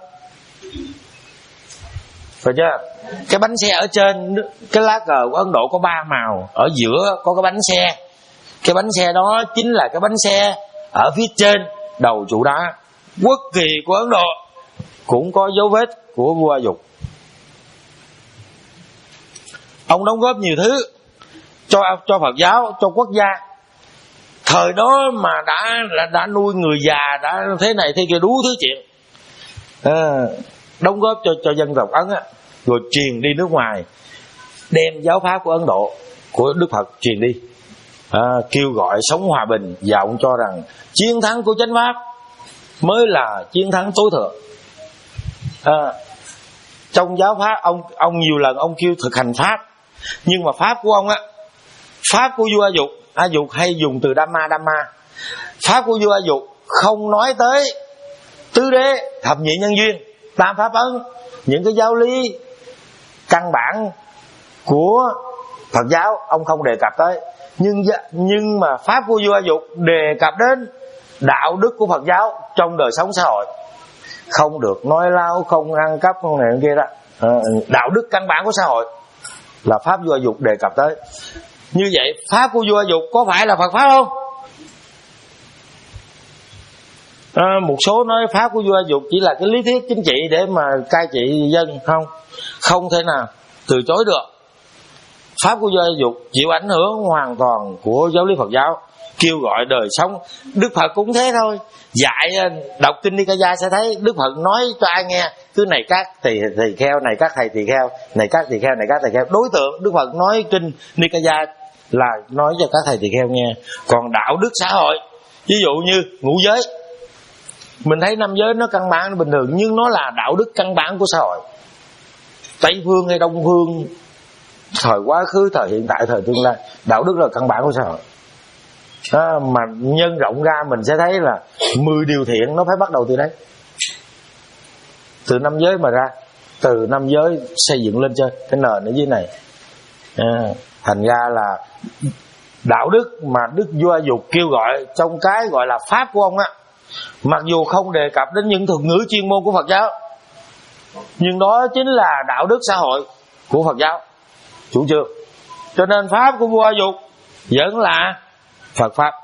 Phải chưa? Cái bánh xe ở trên, cái lá cờ của Ấn Độ có ba màu, ở giữa có cái bánh xe. Cái bánh xe đó chính là cái bánh xe ở phía trên đầu trụ đá. Quốc kỳ của Ấn Độ cũng có dấu vết của vua A Dục. Ông đóng góp nhiều thứ cho cho Phật giáo, cho quốc gia. Thời đó mà đã đã, đã nuôi người già, đã thế này thế kia đủ thứ chuyện. À, đóng góp cho cho dân tộc Ấn á, rồi truyền đi nước ngoài, đem giáo pháp của Ấn Độ, của Đức Phật truyền đi. À, kêu gọi sống hòa bình, và ông cho rằng chiến thắng của chánh pháp mới là chiến thắng tối thượng. À, trong giáo pháp ông ông nhiều lần ông kêu thực hành pháp, nhưng mà pháp của ông á, pháp của vua A Dục, A Dục hay dùng từ Dhamma Dhamma. Pháp của vua A Dục không nói tới tứ đế, thập nhị nhân duyên, tam pháp ấn, những cái giáo lý căn bản của Phật giáo ông không đề cập tới, nhưng nhưng mà pháp của vua A Dục đề cập đến đạo đức của Phật giáo trong đời sống xã hội. Không được nói láo, không ăn cắp, không này kia đó. À, đạo đức căn bản của xã hội là pháp vua A Dục đề cập tới. Như vậy pháp của vua A Dục có phải là Phật pháp không? À, một số nói pháp của vua A Dục chỉ là cái lý thuyết chính trị để mà cai trị dân. Không, không thể nào từ chối được. Pháp của vua A Dục chịu ảnh hưởng hoàn toàn của giáo lý Phật giáo, kêu gọi đời sống. Đức Phật cũng thế thôi. Dạy đọc kinh Nikaya sẽ thấy Đức Phật nói cho ai nghe, cứ này các tỳ tỳ kheo, này các thầy tỳ kheo, này các tỳ kheo, này các thầy kheo. Đối tượng Đức Phật nói kinh Nikaya là nói cho các thầy tỳ kheo nghe. Còn đạo đức xã hội, ví dụ như ngũ giới, mình thấy năm giới nó căn bản nó bình thường, nhưng nó là đạo đức căn bản của xã hội. Tây phương hay Đông phương, thời quá khứ, thời hiện tại, thời tương lai, đạo đức là căn bản của xã hội. À, mà nhân rộng ra mình sẽ thấy là mười điều thiện nó phải bắt đầu từ đấy, từ năm giới mà ra, từ năm giới xây dựng lên trên cái nền ở dưới này. À, thành ra là đạo đức mà Đức vua A Dục kêu gọi trong cái gọi là pháp của ông á, mặc dù không đề cập đến những thuật ngữ chuyên môn của Phật giáo, nhưng đó chính là đạo đức xã hội của Phật giáo chủ trương. Cho nên pháp của vua A Dục vẫn là Phật pháp.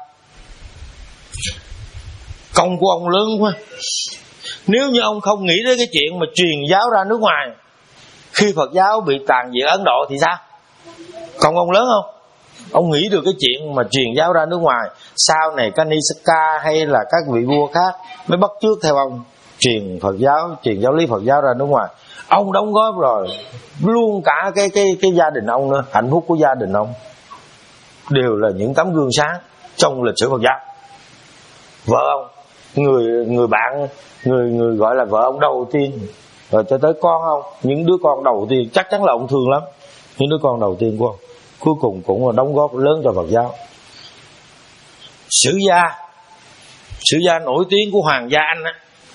Công của ông lớn quá. Nếu như ông không nghĩ đến cái chuyện mà truyền giáo ra nước ngoài khi Phật giáo bị tàn diệt Ấn Độ thì sao? Công ông lớn không? Ông nghĩ được cái chuyện mà truyền giáo ra nước ngoài, sau này Kanisaka hay là các vị vua khác mới bắt chước theo ông truyền Phật giáo, truyền giáo lý Phật giáo ra nước ngoài. Ông đóng góp rồi, luôn cả cái cái cái gia đình ông nữa, hạnh phúc của gia đình ông đều là những tấm gương sáng trong lịch sử Phật giáo. Vợ ông, người người bạn, người người gọi là vợ ông đầu tiên, rồi cho tới con ông, những đứa con đầu tiên, chắc chắn là ông thương lắm. Những đứa con đầu tiên của ông cuối cùng cũng là đóng góp lớn cho Phật giáo. Sử gia, sử gia nổi tiếng của Hoàng gia Anh á,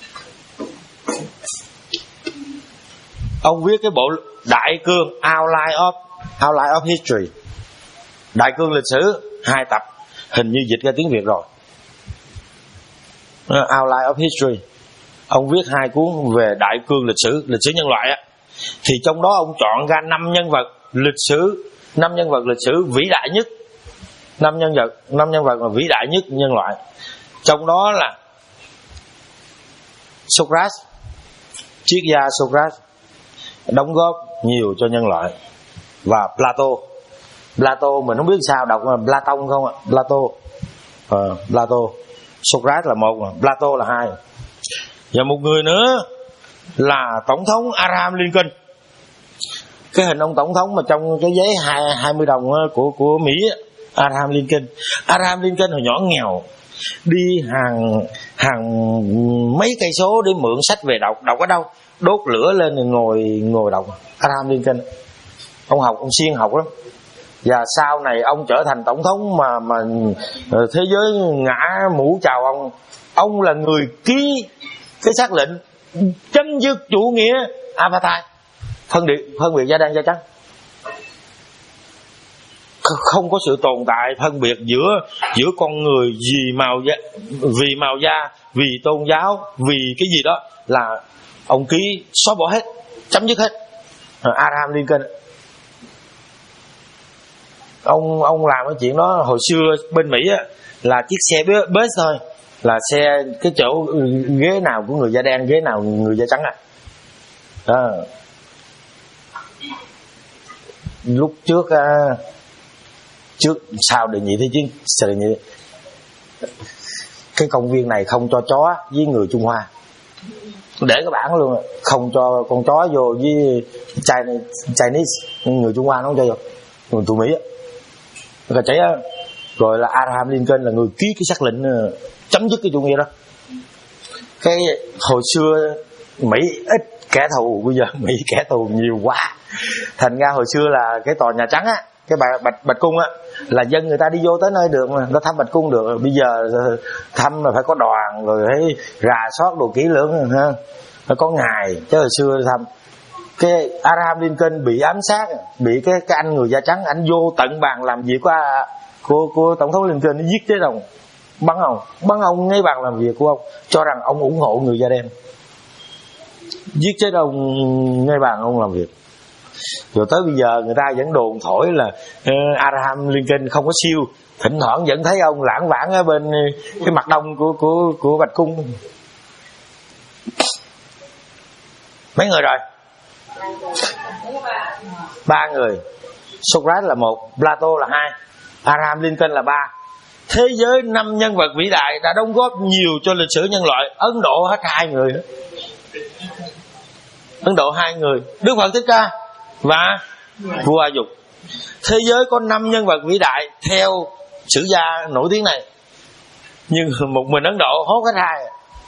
ông viết cái bộ Đại cương Outline of Outline of History, Đại cương lịch sử, hai tập, hình như dịch ra tiếng Việt rồi. Outline of History, ông viết hai cuốn về đại cương lịch sử, lịch sử nhân loại á. Thì trong đó ông chọn ra năm nhân vật lịch sử, năm nhân vật lịch sử vĩ đại nhất, năm nhân vật, năm nhân vật mà vĩ đại nhất nhân loại. Trong đó là Socrates, triết gia Socrates đóng góp nhiều cho nhân loại, và Plato. Plato mình không biết sao đọc là Platon không ạ? Plato, à, Plato. Socrates là một, Plato là hai. Và một người nữa là tổng thống Abraham Lincoln. Cái hình ông tổng thống mà trong cái giấy hai mươi đồng của của Mỹ, Abraham Lincoln. Abraham Lincoln hồi nhỏ nghèo, đi hàng hàng mấy cây số để mượn sách về đọc. Đọc ở đâu? Đốt lửa lên rồi ngồi ngồi đọc. Abraham Lincoln, ông học, ông siêng học lắm. Và sau này ông trở thành tổng thống mà mà thế giới ngã mũ chào ông. Ông là người ký cái xác lệnh chấm dứt chủ nghĩa apartheid, phân biệt phân biệt da đen da trắng. Không có sự tồn tại phân biệt giữa giữa con người vì màu da, vì màu da, vì tôn giáo, vì cái gì đó, là ông ký xóa bỏ hết, chấm dứt hết. Abraham Lincoln, ông ông làm cái chuyện đó hồi xưa bên Mỹ á, là chiếc xe bus thôi, là xe cái chỗ ghế nào của người da đen, ghế nào người da trắng à. Đó. Lúc trước trước sau đệ nhị thế chiến, sau đệ nhị, cái công viên này không cho chó với người Trung Hoa, để cái bảng luôn, không cho con chó vô với Chinese, Chinese người Trung Hoa nó không cho vô, người tụi Mỹ á. Rồi chạy á, rồi là Abraham Lincoln là người ký cái sắc lệnh chấm dứt cái chủ nghĩa đó. Cái hồi xưa Mỹ ít kẻ thù, bây giờ Mỹ kẻ thù nhiều quá, thành ra hồi xưa là cái tòa Nhà Trắng á, cái bạch bạch, bạch cung á, là dân người ta đi vô tới nơi được mà, nó thăm bạch cung được. Bây giờ thăm là phải có đoàn rồi phải rà soát đồ kỹ lưỡng ha, phải có ngày, chứ hồi xưa thăm cái Abraham Lincoln bị ám sát, bị cái cái anh người da trắng anh vô tận bàn làm việc của của, của tổng thống Lincoln, nó giết chế đồng, bắn ông, bắn ông ngay bàn làm việc của ông, cho rằng ông ủng hộ người da đen, giết chế đồng ngay bàn ông làm việc. Rồi tới bây giờ người ta vẫn đồn thổi là uh, Abraham Lincoln không có siêu, thỉnh thoảng vẫn thấy ông lãng vãng ở bên cái mặt đông của của của Bạch Cung. Mấy người rồi? Ba người. Socrates là một, Plato là hai, Abraham Lincoln là ba. Thế giới năm nhân vật vĩ đại đã đóng góp nhiều cho lịch sử nhân loại. Ấn Độ hết hai người. Ấn Độ hai người, Đức Phật Thích Ca và vua A Dục. Thế giới có năm nhân vật vĩ đại theo sử gia nổi tiếng này, nhưng một mình Ấn Độ hốt hết hai.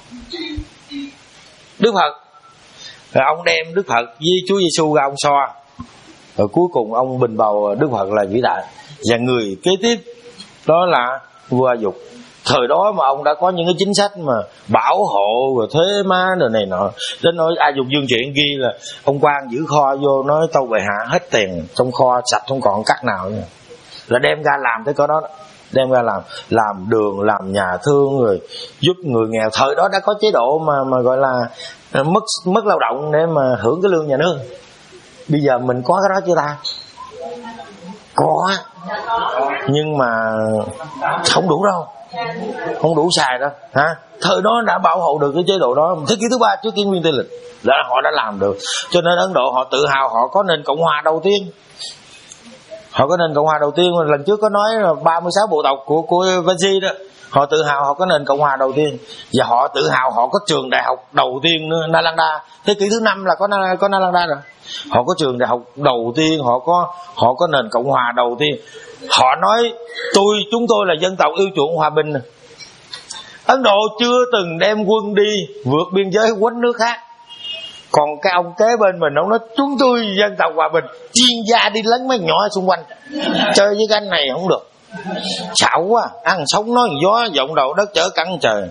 Đức Phật, rồi ông đem Đức Phật với Chúa Giêsu ra ông so, rồi cuối cùng ông bình bầu Đức Phật là vĩ đại, và người kế tiếp đó là vua A Dục. Thời đó mà ông đã có những cái chính sách mà bảo hộ rồi thuế má rồi này nọ, đến nói A Dục Dương Truyện ghi là ông quan giữ kho vô nói tâu bệ hạ hết tiền trong kho sạch không còn cắt nào nữa. Là đem ra làm tới cái đó, đem ra làm làm đường, làm nhà thương, rồi giúp người nghèo. Thời đó đã có chế độ mà mà gọi là mất mất lao động để mà hưởng cái lương nhà nước. Bây giờ mình có cái đó chưa ta? Có, nhưng mà không đủ đâu, không đủ xài đâu hả? Thời đó đã bảo hộ được cái chế độ đó. Thế kỷ thứ ba trước kỷ nguyên Tây lịch là họ đã làm được, cho nên Ấn Độ họ tự hào họ có nền cộng hòa đầu tiên. Họ có nền cộng hòa đầu tiên, lần trước có nói là ba mươi sáu bộ tộc của của Vaji đó, họ tự hào họ có nền cộng hòa đầu tiên, và họ tự hào họ có trường đại học đầu tiên nữa, Nalanda. Thế kỷ thứ năm là có có Nalanda rồi. Họ có trường đại học đầu tiên, họ có họ có nền cộng hòa đầu tiên. Họ nói tôi chúng tôi là dân tộc yêu chuộng hòa bình. Ấn Độ chưa từng đem quân đi vượt biên giới quánh nước khác. Còn cái ông kế bên mình ông nói chúng tôi dân tộc hòa bình, chuyên gia đi lấn mấy nhỏ xung quanh, chơi với cái anh này không được, xạo quá, ăn sống nói gió vọng đầu đất chở cắn trời.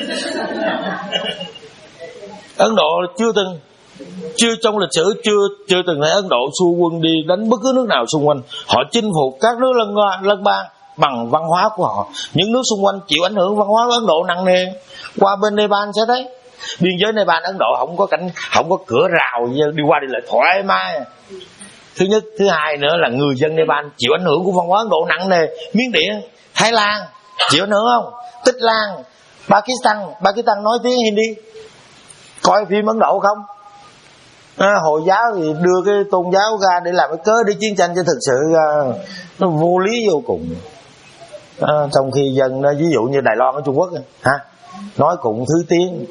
Ấn Độ chưa từng chưa trong lịch sử chưa chưa từng thấy Ấn Độ xua quân đi đánh bất cứ nước nào xung quanh. Họ chinh phục các nước lân lân bang bằng văn hóa của họ. Những nước xung quanh chịu ảnh hưởng văn hóa của Ấn Độ nặng nề. Qua bên Nepal sẽ thấy biên giới Nepal Ấn Độ không có cảnh, không có cửa rào, đi qua đi lại thoải mái. Thứ nhất, thứ hai nữa là người dân Nepal chịu ảnh hưởng của văn hóa Ấn Độ nặng nề. Miến Điện, Thái Lan chịu ảnh hưởng không? Tích Lan, Pakistan, Pakistan nói tiếng Hindi. Coi phim Ấn Độ không? À, Hồi giáo thì đưa cái tôn giáo ra để làm cái cớ để chiến tranh, cho thực sự à, nó vô lý vô cùng. À, trong khi dân ví dụ như Đài Loan ở Trung Quốc ha, nói cùng thứ tiếng,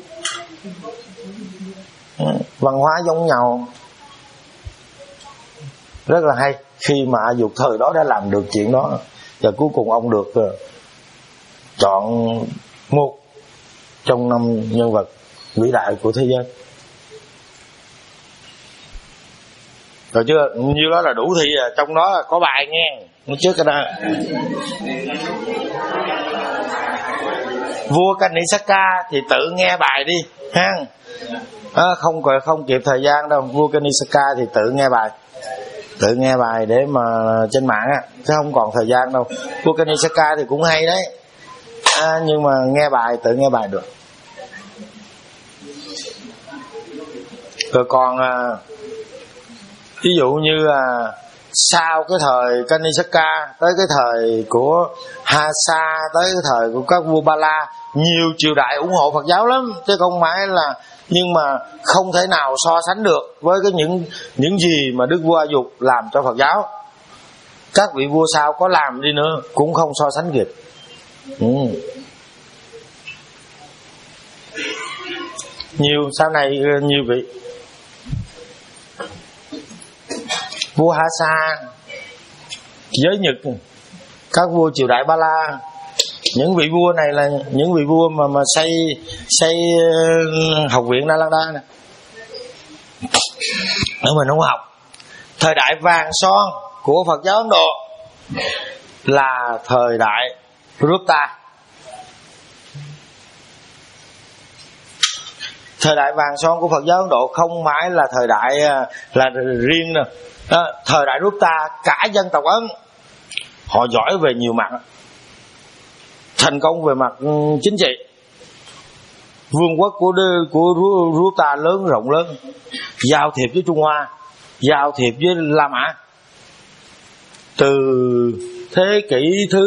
văn hóa giống nhau, rất là hay. Khi mà A Dục thời đó đã làm được chuyện đó, và cuối cùng ông được uh, chọn một trong năm nhân vật vĩ đại của thế giới. Rồi chưa? Nhiêu đó là đủ thị à. Trong đó có bài nghe trước cái đó. Vua Kanisaka thì tự nghe bài đi ha. À, không không kịp thời gian đâu. Vua Kanisaka thì tự nghe bài, tự nghe bài để mà trên mạng á, chứ không còn thời gian đâu. Vua Kanisaka thì cũng hay đấy, à, nhưng mà nghe bài tự nghe bài được. Rồi còn à, ví dụ như à, sau cái thời Kanisaka tới cái thời của Hasa, tới cái thời của các vua Ba La, nhiều triều đại ủng hộ Phật giáo lắm, chứ không phải là, nhưng mà không thể nào so sánh được với cái những những gì mà Đức vua A Dục làm cho Phật giáo. Các vị vua sau có làm đi nữa cũng không so sánh kịp. Ừ. Nhiều sau này nhiều vị vua Hasa, giới Nhật, các vua triều đại Ba La, những vị vua này là những vị vua mà mà xây xây học viện Nalanda này. Nếu mình không học, thời đại vàng son của Phật giáo Ấn Độ là thời đại Rupta. Thời đại vàng son của Phật giáo Ấn Độ không phải là thời đại là riêng đâu. Đó, thời đại Rupta cả dân tộc Ấn họ giỏi về nhiều mặt, thành công về mặt chính trị. Vương quốc của của Rupta lớn rộng lớn, giao thiệp với Trung Hoa, giao thiệp với La Mã. Từ thế kỷ thứ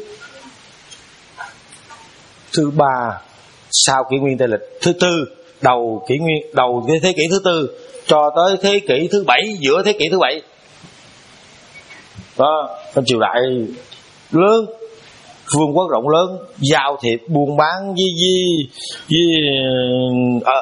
thứ ba sau kỷ nguyên Tây lịch, thứ tư đầu kỷ nguyên đầu cái thế kỷ thứ tư cho tới thế kỷ thứ bảy, giữa thế kỷ thứ bảy đó, cái triều đại lớn, vương quốc rộng lớn, giao thiệp buôn bán với với, với à,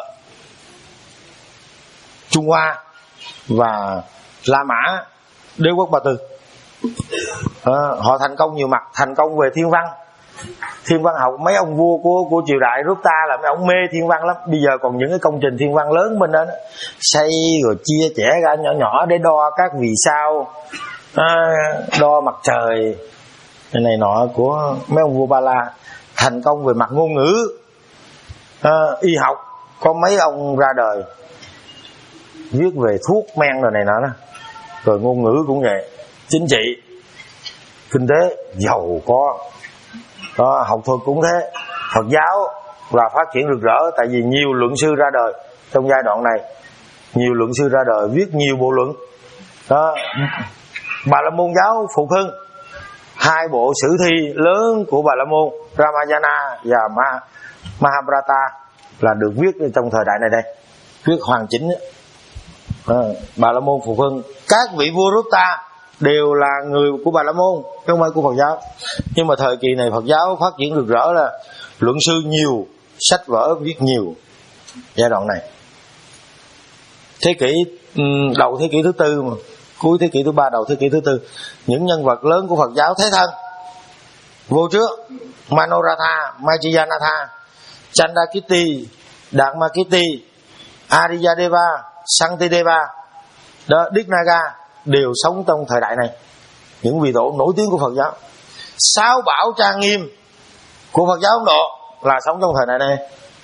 Trung Hoa và La Mã, đế quốc Ba Tư. À, họ thành công nhiều mặt, thành công về thiên văn, thiên văn học. Mấy ông vua của của triều đại Rupta là mấy ông mê thiên văn lắm. Bây giờ còn những cái công trình thiên văn lớn bên đó, đó xây rồi chia chẻ ra nhỏ nhỏ để đo các vì sao, à, đo mặt trời này nọ của mấy ông vua Ba La. Thành công về mặt ngôn ngữ, à, y học, có mấy ông ra đời viết về thuốc men rồi này nọ đó. Rồi ngôn ngữ cũng vậy, chính trị, kinh tế giàu có. Đó, học thuật cũng thế. Phật giáo là phát triển rực rỡ, tại vì nhiều luận sư ra đời trong giai đoạn này, nhiều luận sư ra đời viết nhiều bộ luận. Đó, Bà La Môn giáo phục hưng, hai bộ sử thi lớn của Bà La Môn, Ramayana và Mahabharata là được viết trong thời đại này đây, viết hoàn chỉnh. À, Bà La Môn phục hưng, các vị vua Rupta đều là người của Bà La Môn chứ không phải của Phật giáo. Nhưng mà thời kỳ này Phật giáo phát triển rực rỡ, là luận sư nhiều, sách vở viết nhiều. Giai đoạn này thế kỷ đầu thế kỷ thứ tư mà, cuối thế kỷ thứ ba đầu thế kỷ thứ tư, những nhân vật lớn của Phật giáo thế thân vô trước: Manoratha, Machiyanatha, Chandakirti, Dharmakirti, Ariyadeva, Santideva, đó, Dignaga đều sống trong thời đại này. Những vị tổ nổi tiếng của Phật giáo. Sáu bảo trang nghiêm của Phật giáo Ấn Độ là sống trong thời đại này.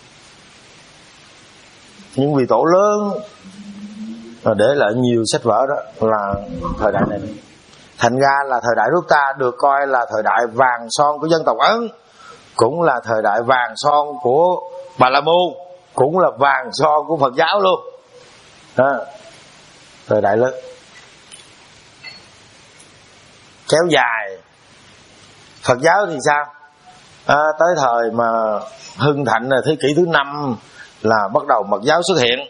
Những vị tổ lớn để lại nhiều sách vở, đó là thời đại này. Thành ra là thời đại Rupta được coi là thời đại vàng son của dân tộc Ấn, cũng là thời đại vàng son của Bà La Môn, cũng là vàng son của Phật giáo luôn. Đó, thời đại lớn kéo dài. Phật giáo thì sao? À, tới thời mà hưng thịnh là thế kỷ thứ năm là bắt đầu Mật giáo xuất hiện.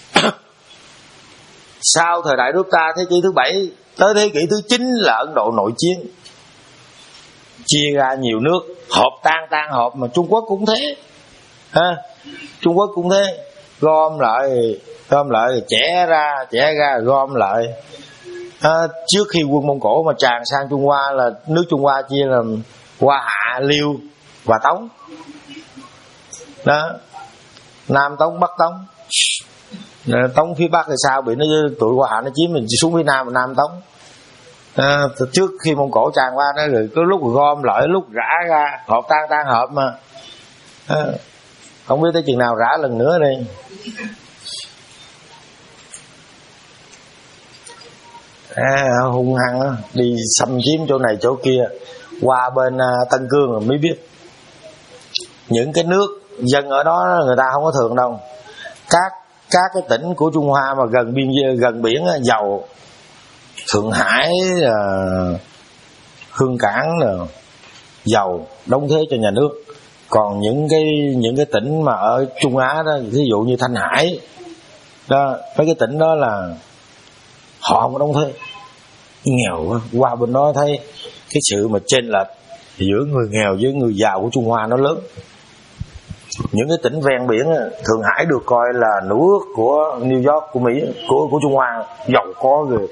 Sau thời đại Rupta thế kỷ thứ bảy tới thế kỷ thứ chín là Ấn Độ nội chiến, chia ra nhiều nước, họp tan tan họp. Mà Trung Quốc cũng thế, ha, Trung Quốc cũng thế, gom lại gom lại chẻ ra chẻ ra gom lại. À, trước khi quân Mông Cổ mà tràn sang Trung Hoa là nước Trung Hoa chia làm Hoa Hạ, Liêu và Tống. Đó, Nam Tống, Bắc Tống. Tống phía Bắc thì sao, bị nó tụi Hoa Hạ nó chiếm, mình xuống phía Nam, Nam Tống. À, trước khi Mông Cổ tràn qua nó rồi cứ lúc gom lại, lúc rã ra, họp tan tan họp mà. À, không biết tới chừng nào rã lần nữa đi. À, hung hăng đó, đi xâm chiếm chỗ này chỗ kia, qua bên uh, Tân Cương rồi mới biết. Những cái nước dân ở đó người ta không có thường đâu. Các các cái tỉnh của Trung Hoa mà gần biên gần biển giàu, Thượng Hải, uh, Hương Cảng uh, giàu, đóng thế cho nhà nước. Còn những cái những cái tỉnh mà ở Trung Á đó, ví dụ như Thanh Hải đó, mấy cái tỉnh đó là họ không có đóng thuế, nghèo quá. Qua bên đó thấy cái sự mà chênh lệch giữa người nghèo với người giàu của Trung Hoa nó lớn. Những cái tỉnh ven biển, Thượng Hải được coi là nửa ước của New York của Mỹ, của của Trung Hoa, giàu có rồi.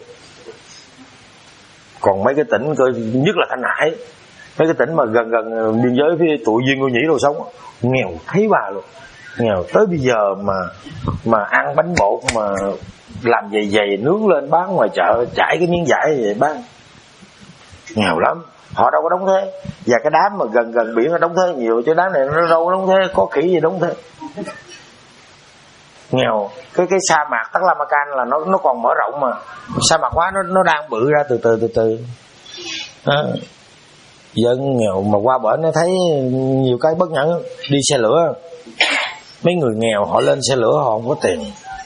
Còn mấy cái tỉnh nhất là Thanh Hải, mấy cái tỉnh mà gần gần biên giới với tụi Viên Ngô Nhĩ đồ sống, nghèo thấy bà luôn, nghèo tới bây giờ mà mà ăn bánh bột mà làm dày dày nướng lên bán ngoài chợ, chải cái miếng vải vậy bán, nghèo lắm. Họ đâu có đóng thuế. Và cái đám mà gần gần biển nó đóng thuế nhiều, chứ đám này nó đâu có đóng thuế, có khỉ gì đóng thuế. nghèo. Cái cái sa mạc Taklamakan là nó nó còn mở rộng mà, sa mạc hóa nó nó đang bự ra từ từ từ từ. Đó. Dân nghèo mà qua bển nó thấy nhiều cái bất nhẫn. Đi xe lửa, mấy người nghèo họ lên xe lửa họ không có tiền,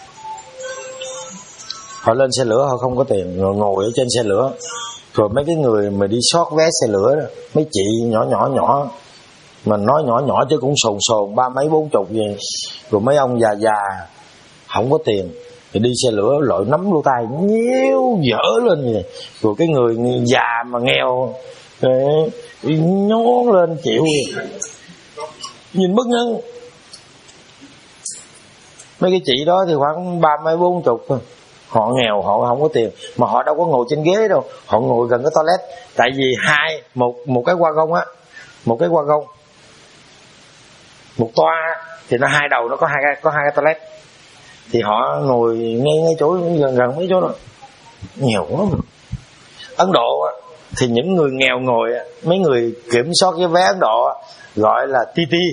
họ lên xe lửa họ không có tiền, rồi ngồi ở trên xe lửa. Rồi mấy cái người mà đi sót vé xe lửa đó, mấy chị nhỏ nhỏ nhỏ mà nói nhỏ nhỏ chứ cũng sồn sồn ba mấy bốn chục gì. Rồi mấy ông già già không có tiền thì đi xe lửa lội nắm lỗ tai nhíu dở lên vậy. Rồi cái người già mà nghèo nhón lên chịu, nhìn bất nhân. Mấy cái chị đó thì khoảng ba mấy bốn chục thôi, họ nghèo họ không có tiền, mà họ đâu có ngồi trên ghế đâu, họ ngồi gần cái toilet. Tại vì hai một một cái wagon á, một cái wagon, một toa thì nó hai đầu nó có hai cái có hai cái toilet, thì họ ngồi ngay ngay chỗ gần gần mấy chỗ đó, nhiều lắm. Ấn Độ thì những người nghèo ngồi, mấy người kiểm soát cái vé Ấn Độ gọi là tê tê,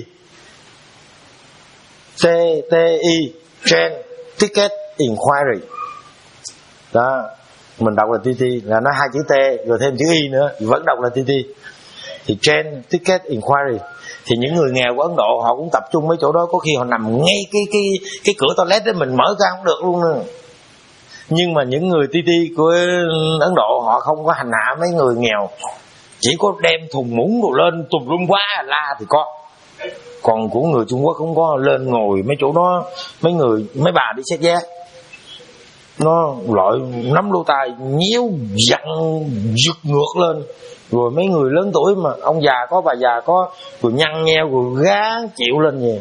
T T I, Train Ticket Inquiry. Đó, mình đọc là tê tê, là nó hai chữ T rồi thêm chữ Y nữa, vẫn đọc là tê tê. Thì Train Ticket Inquiry thì những người nghèo của Ấn Độ họ cũng tập trung mấy chỗ đó, có khi họ nằm ngay cái cái cái cửa toilet đó, mình mở ra không được luôn nữa. Nhưng mà những người tê tê của Ấn Độ họ không có hành hạ mấy người nghèo, chỉ có đem thùng muỗng đồ lên tùm lum quá la thì có. Còn của người Trung Quốc không có lên ngồi mấy chỗ đó, mấy người mấy bà đi xét vé nó loại nắm lỗ tai nhéo dặn giật ngược lên. Rồi mấy người lớn tuổi mà ông già có bà già có, rồi nhăn nheo rồi gán chịu lên gì.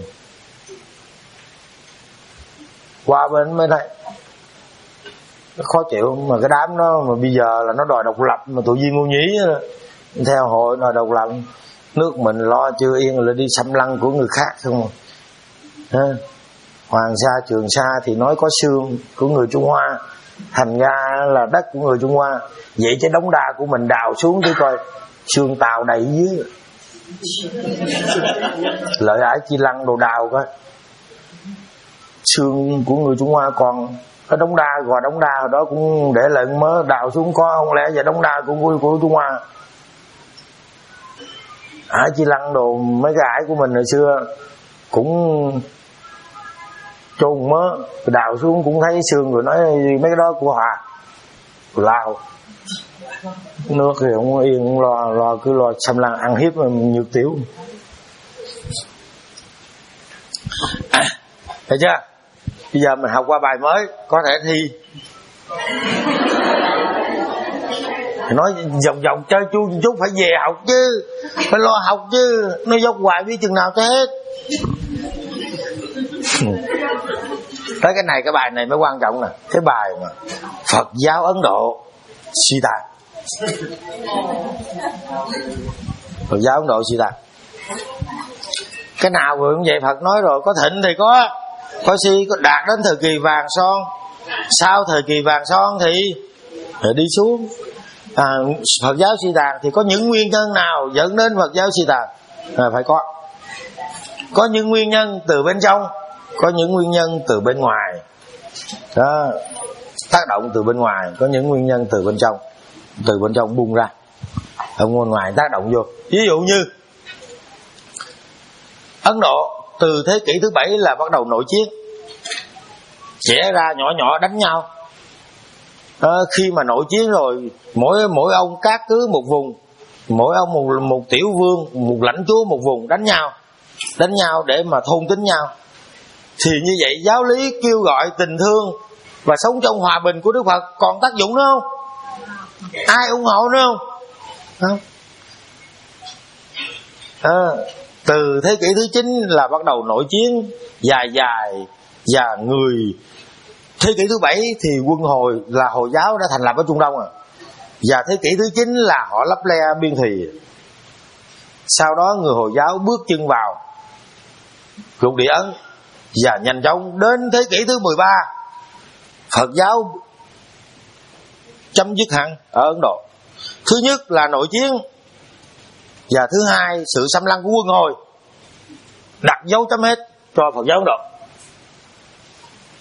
Qua bên mới đây khó chịu, mà cái đám đó mà bây giờ là nó đòi độc lập, mà tụi Viên Ngô Nhí đó, theo hội đòi độc lập. Nước mình lo chưa yên là đi xâm lăng của người khác không à. Hoàng Sa Trường Sa thì nói có xương của người Trung Hoa, thành ra là đất của người Trung Hoa. Vậy chứ đống đa của mình đào xuống đi coi, xương Tàu đầy dưới. Lợi Ải Chi Lăng đồ đào coi, xương của người Trung Hoa còn. Cái đống đa gò đống đa hồi đó cũng để lại mớ đào xuống có, không lẽ giờ đống đa của của, của Trung Hoa. Ải Chi Lăng đồ mấy cái ải của mình hồi xưa cũng chôn mớ đào xuống cũng thấy xương, rồi nói mấy cái đó của Hòa Lào. Nước thì không yên, không lo, lo cứ lo xâm lăng ăn hiếp nhược tiểu. À, thấy chưa? Bây giờ mình học qua bài mới, có thể thi. Nói vòng vòng chơi chu chút phải về học chứ, phải lo học chứ, nó dốc hoài biết chừng nào tới hết. Tới cái này, cái bài này mới quan trọng nè, cái bài mà Phật giáo Ấn Độ suy tàn. Phật giáo Ấn Độ suy tàn. Cái nào vừa cũng vậy, Phật nói rồi, có thịnh thì có, có si, có đạt đến thời kỳ vàng son. Sau thời kỳ vàng son thì, thì đi xuống. À, Phật giáo suy tàn thì có những nguyên nhân nào dẫn đến Phật giáo suy tàn? À, phải có. Có những nguyên nhân từ bên trong, có những nguyên nhân từ bên ngoài. Đó, tác động từ bên ngoài, có những nguyên nhân từ bên trong, từ bên trong bung ra, ở bên ngoài tác động vô. Ví dụ như Ấn Độ từ thế kỷ thứ bảy là bắt đầu nội chiến, trẻ ra nhỏ nhỏ đánh nhau. À, khi mà nội chiến rồi, mỗi mỗi ông cát cứ một vùng, mỗi ông một, một tiểu vương, một lãnh chúa một vùng đánh nhau, đánh nhau để mà thôn tính nhau. Thì như vậy giáo lý kêu gọi tình thương và sống trong hòa bình của Đức Phật còn tác dụng nữa không? Ai ủng hộ nữa không? Không. À, từ thế kỷ thứ chín là bắt đầu nội chiến dài dài, và người thế kỷ thứ bảy thì quân Hồi là Hồi giáo đã thành lập ở Trung Đông à. Và thế kỷ thứ chín là họ lấp le biên thùy. Sau đó người Hồi giáo bước chân vào lục địa Ấn, và nhanh chóng đến thế kỷ thứ mười ba Phật giáo chấm dứt hẳn ở Ấn Độ. Thứ nhất là nội chiến, và thứ hai sự xâm lăng của quân Hồi đặt dấu chấm hết cho Phật giáo Ấn Độ.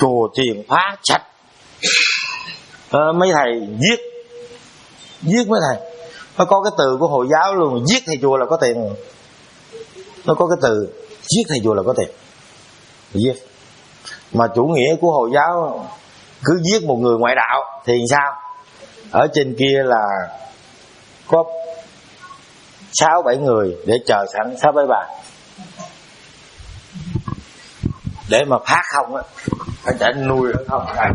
chùa chiền phá sạch. À, mấy thầy giết giết mấy thầy. Nó có cái từ của Hồi giáo luôn, giết thầy chùa là có tiền. Nó có cái từ giết thầy chùa là có tiền, giết. Mà chủ nghĩa của Hồi giáo cứ giết một người ngoại đạo thì sao? Ở trên kia là có sáu bảy người để chờ sẵn sáu bảy bà để mà phát không á, phải chạy nuôi nó không này.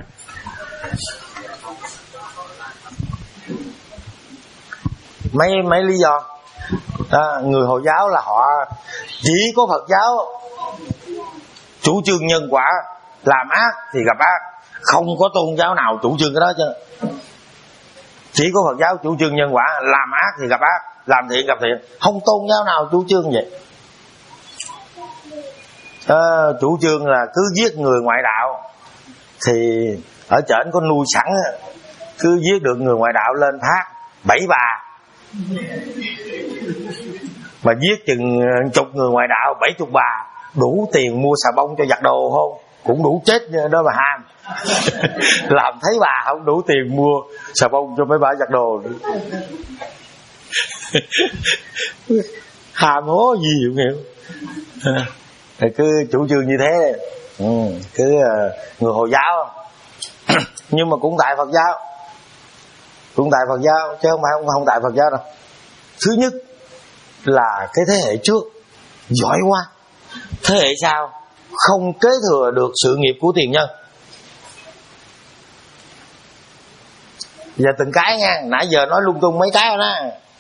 Mấy mấy lý do à, người Hồi giáo là họ chỉ có Phật giáo chủ trương nhân quả, làm ác thì gặp ác, không có tôn giáo nào chủ trương cái đó chứ. Chỉ có Phật giáo chủ trương nhân quả, làm ác thì gặp ác, làm thiện gặp thiện, không tôn giáo nào chủ trương vậy. À, chủ trương là cứ giết người ngoại đạo thì ở trển có nuôi sẵn, cứ giết được người ngoại đạo lên thác bảy bà, mà giết chừng chục người ngoại đạo bảy chục bà, đủ tiền mua xà bông cho giặt đồ không? Cũng đủ chết đó mà ham. Làm thấy bà không đủ tiền mua xà bông cho mấy bà giặt đồ. Hàm hố gì không hiểu. À, cứ chủ trương như thế. Ừ, cứ uh, người Hồi giáo. Nhưng mà cũng tại Phật giáo, cũng tại Phật giáo chứ không phải không, không tại Phật giáo đâu. Thứ nhất là cái thế hệ trước giỏi quá, thế hệ sau không kế thừa được sự nghiệp của tiền nhân. Giờ từng cái nha, nãy giờ nói lung tung mấy cái rồi đó.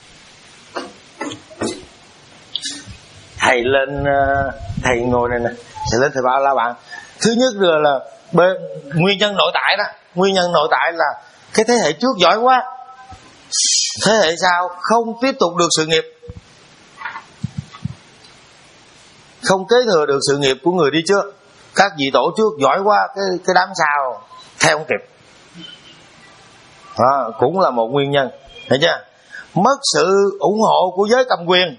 Thầy lên, thầy ngồi này nè, thầy lên thầy bảo la bạn. Thứ nhất là, là bên, nguyên nhân nội tại đó, nguyên nhân nội tại là cái thế hệ trước giỏi quá, thế hệ sau không tiếp tục được sự nghiệp, không kế thừa được sự nghiệp của người đi trước. Các vị tổ trước giỏi quá, cái cái đám sau theo không kịp. À, cũng là một nguyên nhân, thấy chưa? Mất sự ủng hộ của giới cầm quyền,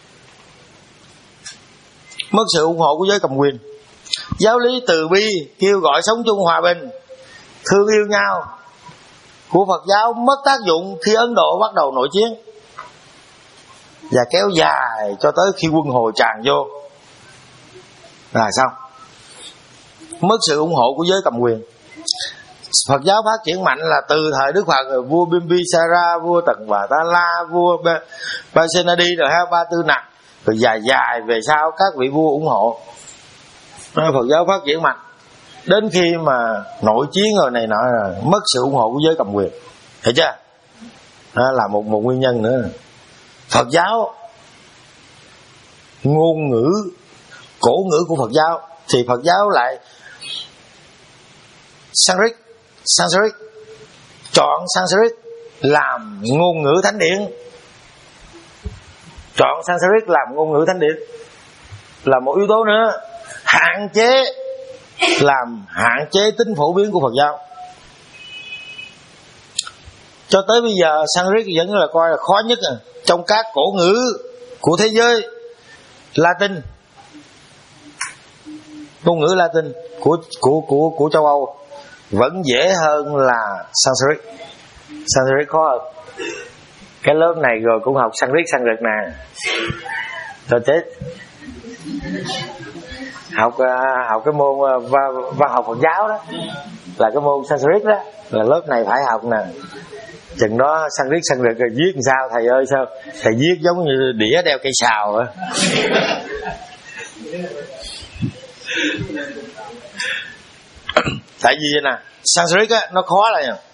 mất sự ủng hộ của giới cầm quyền. Giáo lý từ bi kêu gọi sống chung hòa bình, thương yêu nhau của Phật giáo mất tác dụng khi Ấn Độ bắt đầu nội chiến, và kéo dài cho tới khi quân Hồi tràn vô là xong. Mất sự ủng hộ của giới cầm quyền. Phật giáo phát triển mạnh là từ thời Đức Phật, rồi vua Bimbisara, vua Tần Bà Ta La, vua Pasenadi, rồi hai ba tư nặc, rồi dài dài về sau các vị vua ủng hộ. Phật giáo phát triển mạnh đến khi mà nội chiến rồi này nọ, mất sự ủng hộ của giới cầm quyền, hiểu chưa? Đó là một một nguyên nhân nữa. Phật giáo, ngôn ngữ cổ ngữ của Phật giáo thì Phật giáo lại Sanskrit, Sanskrit chọn Sanskrit làm ngôn ngữ thánh điển, chọn Sanskrit làm ngôn ngữ thánh điển là một yếu tố nữa, hạn chế, làm hạn chế tính phổ biến của Phật giáo. Cho tới bây giờ Sanskrit vẫn là coi là khó nhất à. Trong các cổ ngữ của thế giới, Latin, ngôn ngữ Latin của của của của châu Âu vẫn dễ hơn là Sanskrit. Sanskrit khó hơn. Cái lớp này rồi cũng học Sanskrit Sanskrit nè, rồi chết. Học học cái môn văn, văn học Phật giáo đó, là cái môn Sanskrit đó, là lớp này phải học nè. Chừng đó Sanskrit Sanskrit rồi viết làm sao thầy ơi? Sao thầy viết giống như đĩa đeo cây sào á. Tại vì nè, Sanskrit á nó khó là nhờ.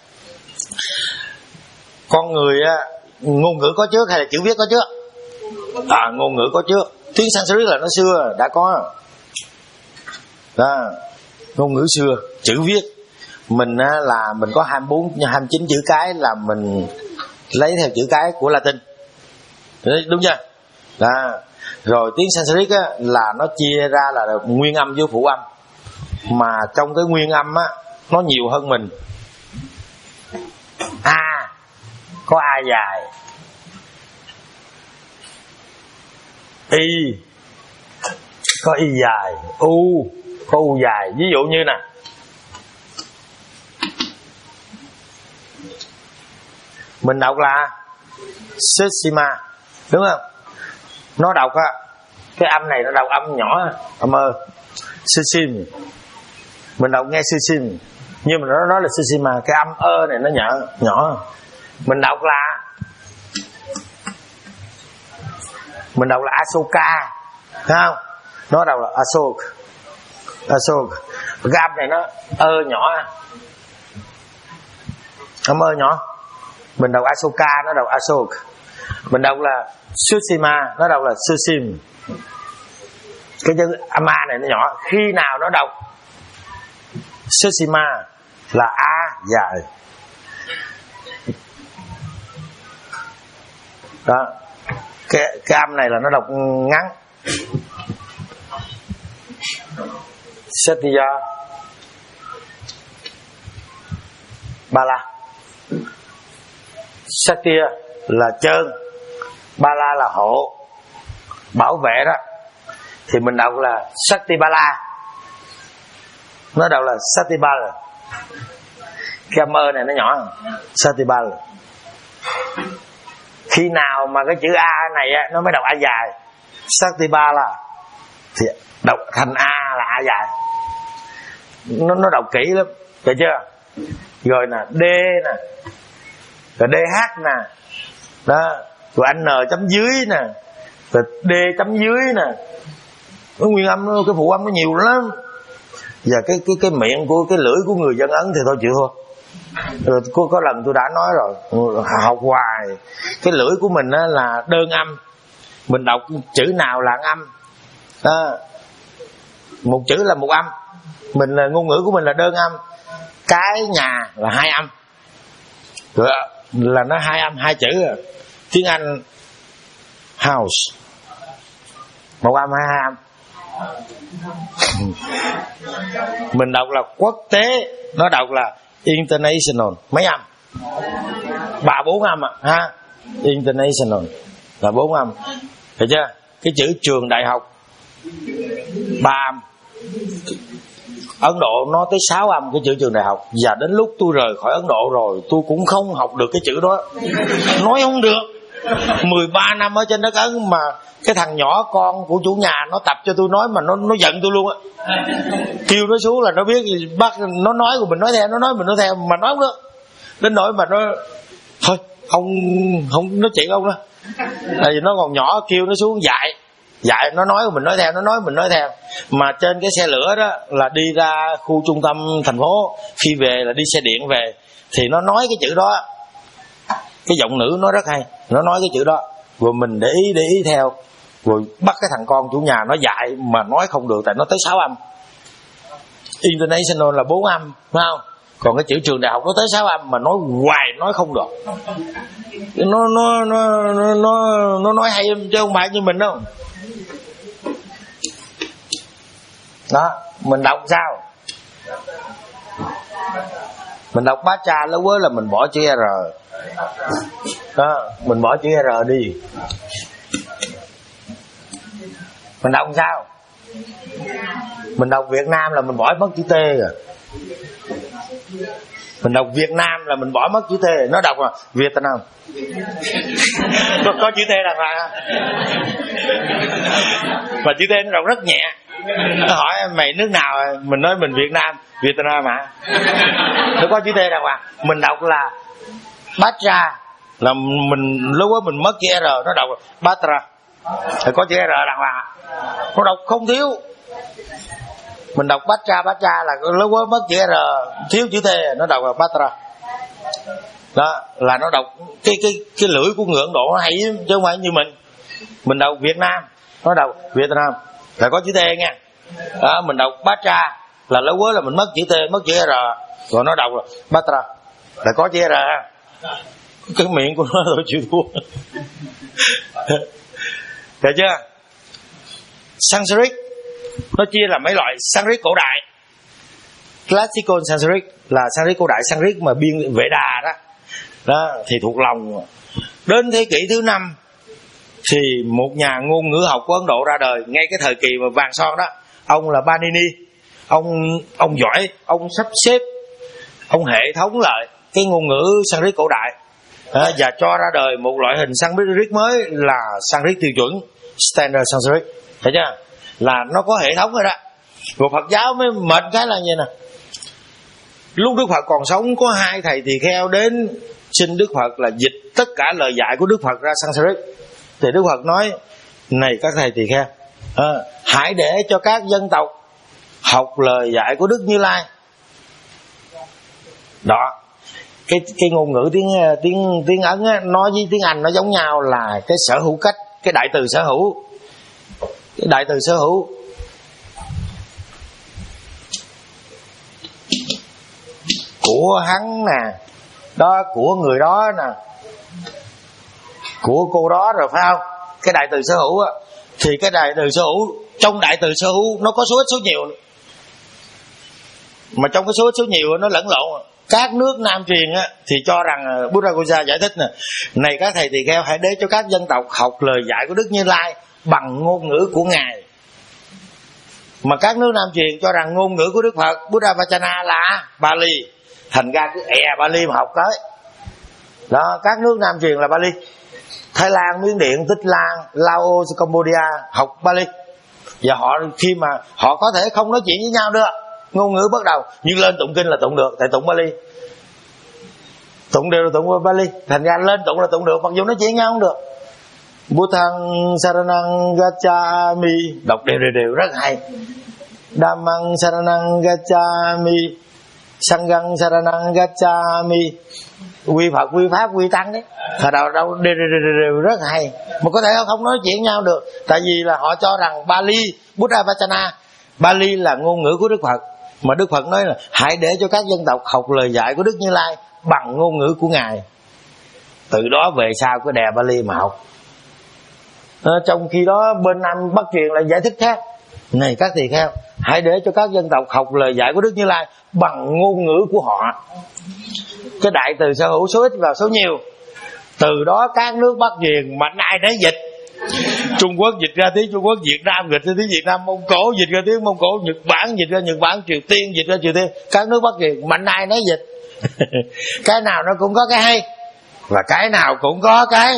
Con người á, ngôn ngữ có trước hay là chữ viết có trước? À, ngôn ngữ có trước. Tiếng Sanskrit là nó xưa đã có đó, ngôn ngữ xưa. Chữ viết mình á, là mình có hai mươi bốn, hai mươi chín chữ cái là mình lấy theo chữ cái của Latin, đúng chưa? Đó. Rồi tiếng Sanskrit á, là nó chia ra là nguyên âm với phụ âm, mà trong cái nguyên âm á nó nhiều hơn mình. A có A dài, Y có Y dài, U có U dài. Ví dụ như nè, Mình đọc là Sushima, đúng không? Nó đọc á, cái âm này nó đọc âm nhỏ, âm ơ, Sushim. Mình đọc nghe Sushim, nhưng mà nó nói là Sushima, cái âm ơ này nó nhỏ nhỏ. Mình đọc là mình đọc là Asoka, thấy không? Nó đọc là Asok, Asok. Cái âm này nó ơ nhỏ, âm ơ nhỏ. Mình đọc Asoka, nó đọc Asok. Mình đọc là Sushima, nó đọc là Sushim. Cái chữ ama này nó nhỏ. Khi nào nó đọc Sushima là a dài. Đó. Cái, cái âm này là nó đọc ngắn. Satya Bala. Satya là trơn, Bala là hộ, bảo vệ đó. Thì mình đọc là Satibala, nó đọc là Satibala. Cái âm ơ này nó nhỏ, Satibala. Khi nào mà cái chữ A này á, nó mới đọc A dài, Satibala, thì đọc thành A là A dài. Nó, nó đọc kỹ lắm, được chưa? Rồi nè, D nè, rồi đê hát nè, đó, rồi anh N chấm dưới nè, rồi D chấm dưới nè. Cái nguyên âm, cái phụ âm nó nhiều lắm. Và cái cái cái miệng của cái lưỡi của người dân Ấn thì thôi chịu thôi. Rồi có, có lần tôi đã nói rồi, học hoài. Cái lưỡi của mình á là đơn âm, mình đọc chữ nào là âm à, một chữ là một âm. Mình là ngôn ngữ của mình là đơn âm. Cái nhà là hai âm, rồi là nó hai âm hai chữ. Tiếng Anh house một âm hai âm. Mình đọc là quốc tế, nó đọc là international, mấy âm? Ba bốn âm à, ha? International là bốn âm, hiểu chưa? Cái chữ trường đại học ba âm. Ấn Độ nó tới sáu âm cái chữ trường đại học. Và đến lúc tôi rời khỏi Ấn Độ rồi, tôi cũng không học được cái chữ đó, nói không được. Mười ba năm ở trên đất Ấn mà cái thằng nhỏ con của chủ nhà nó tập cho tôi nói mà nó nó giận tôi luôn á. Kêu nó xuống là nó biết bắt nó nói của mình nói theo, nó nói mình nói theo mà nói không được. Đến nỗi mà nó thôi không không nói chuyện ông đó. Tại vì nó còn nhỏ, kêu nó xuống dạy dạy nó nói của mình nói theo, nó nói mình nói theo. Mà trên cái xe lửa đó là đi ra khu trung tâm thành phố, khi về là đi xe điện về, thì nó nói cái chữ đó, cái giọng nữ nó rất hay, nó nói cái chữ đó, rồi mình để ý để ý theo, rồi bắt cái thằng con chủ nhà nó dạy mà nói không được, tại nó tới sáu âm. International là bốn âm, phải không? Còn cái chữ trường đại học nó tới sáu âm mà nói hoài nói không được. Nó nó nó nó nó nói hay chứ không phải như mình đâu. Đó, mình đọc sao? Mình đọc bát cha lâu quá là mình bỏ chữ R. Đó, mình bỏ chữ R đi. Mình đọc sao? Mình đọc Việt Nam là mình bỏ mất chữ T rồi. Mình đọc Việt Nam là mình bỏ mất chữ T. Nó đọc là Việt Nam. có, có chữ T đằng nào? Mà chữ T nó đọc rất nhẹ. Nó hỏi mày nước nào? Mình nói mình Việt Nam. Việt Nam hả? Nó có chữ T đằng nào? Mình đọc là Batra, là mình lúc đó mình mất chữ R, nó đọc là Batra. Thì có chữ R đằng nào? Nó đọc không thiếu. Mình đọc Batra, Batra là lúc đó mất chữ R, thiếu chữ T, nó đọc là Batra. Đó, là nó đọc cái cái cái lưỡi của người Ấn Độ nó hay chứ không phải như mình. Mình đọc Việt Nam, nó đọc Việt Nam là có chữ T nha. Đó, mình đọc Batra là lúc đó là mình mất chữ T, mất chữ R, rồi nó đọc là Batra là có chữ R. Cái miệng của nó thôi chịu thua. Được chưa? Sanskrit nó chia là mấy loại. Sanskrit cổ đại, Classical Sanskrit là Sanskrit cổ đại, Sanskrit mà biên Vệ Đà đó, đó thì thuộc lòng. Đến thế kỷ thứ năm thì một nhà ngôn ngữ học của Ấn Độ ra đời, ngay cái thời kỳ mà vàng son đó. Ông là Panini. Ông ông giỏi, ông sắp xếp, ông hệ thống lại cái ngôn ngữ Sanskrit cổ đại, à, và cho ra đời một loại hình Sanskrit mới là Sanskrit tiêu chuẩn, Standard Sanskrit. Thấy chưa? Là nó có hệ thống rồi đó. Rồi Phật giáo mới mệt cái là như nè, lúc Đức Phật còn sống có hai thầy tỳ kheo đến xin Đức Phật là dịch tất cả lời dạy của Đức Phật ra Sanskrit. Thì Đức Phật nói: này các thầy tỳ kheo, à, hãy để cho các dân tộc học lời dạy của Đức Như Lai. Đó, cái cái ngôn ngữ tiếng tiếng tiếng Ấn á, nói với tiếng Anh nó giống nhau là cái sở hữu cách, cái đại từ sở hữu, cái đại từ sở hữu. Của hắn nè, đó, của người đó nè, của cô đó, rồi phải không? Cái đại từ sở hữu á, thì cái đại từ sở hữu, trong đại từ sở hữu nó có số ít số nhiều, mà trong cái số ít số nhiều nó lẫn lộn. Các nước Nam truyền á thì cho rằng Buddha giải thích nè: này các thầy tỳ kheo, hãy để cho các dân tộc học lời dạy của Đức Như Lai bằng ngôn ngữ của ngài. Mà các nước Nam truyền cho rằng ngôn ngữ của Đức Phật Buddha Vachana là Bali, thành ra cứ è Bali mà học tới. Đó, các nước Nam truyền là Bali. Thái Lan, Miến Điện, Tích Lan, Laos, Cambodia học Bali. Và họ khi mà họ có thể không nói chuyện với nhau được, ngôn ngữ bắt đầu, nhưng lên tụng kinh là tụng được, tại tụng Bali. Tụng đều là tụng Bali, thành ra lên tụng là tụng được, mặc dù nói chuyện với nhau không được. Buddhang Saranang Gacchami, đọc đều đều đều rất hay. Dhammang Saranang Gacchami, Sanghang Saranang Gacchami. Quy Phật, quy Pháp, quy Tăng đấy, thật đâu đâu đều, đều, đều rất hay. Mà có thể không nói chuyện nhau được, tại vì là họ cho rằng Bali, Buddha Vachana, Bali là ngôn ngữ của Đức Phật. Mà Đức Phật nói là hãy để cho các dân tộc học lời dạy của Đức Như Lai bằng ngôn ngữ của ngài. Từ đó về sau cái đè Bali mà học. À, trong khi đó bên Nam Bắc truyền lại giải thích khác: này các tỳ kheo, hãy để cho các dân tộc học lời dạy của Đức Như Lai bằng ngôn ngữ của họ. Cái đại từ sở hữu số ít vào số nhiều. Từ đó các nước Bắc truyền mạnh ai nấy dịch. Trung Quốc dịch ra tiếng Trung Quốc, Việt Nam dịch ra tiếng Việt Nam, Mông Cổ dịch ra tiếng Mông Cổ, Nhật Bản dịch ra Nhật Bản, Triều Tiên dịch ra Triều Tiên. Các nước Bắc truyền mạnh ai nấy dịch. Cái nào nó cũng có cái hay, và cái nào cũng có cái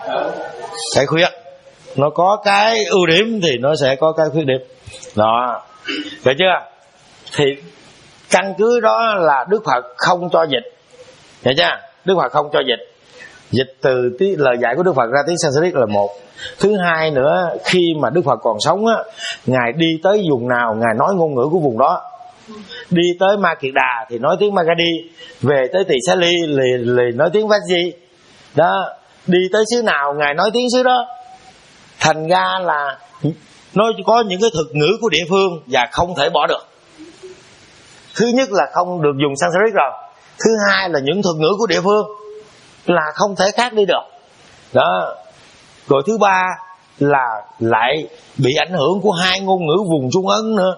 cái khuyết. Nó có cái ưu điểm thì nó sẽ có cái khuyết điểm. Đó, được chưa? Thì căn cứ đó là Đức Phật không cho dịch, hiểu chưa? Đức Phật không cho dịch. Dịch từ tí, lời dạy của Đức Phật ra tiếng Sanskrit là một. Thứ hai nữa, khi mà Đức Phật còn sống á, ngài đi tới vùng nào ngài nói ngôn ngữ của vùng đó. Đi tới Ma Kiệt Đà thì nói tiếng Magadhi, về tới Tỳ Xá Ly thì, thì nói tiếng Vajji. Đó, đi tới xứ nào ngài nói tiếng xứ đó. Thành ra là nó có những cái thuật ngữ của địa phương và không thể bỏ được. Thứ nhất là không được dùng Sanskrit rồi. Thứ hai là những thuật ngữ của địa phương là không thể khác đi được. Đó. Rồi thứ ba là lại bị ảnh hưởng của hai ngôn ngữ vùng Trung Ấn nữa.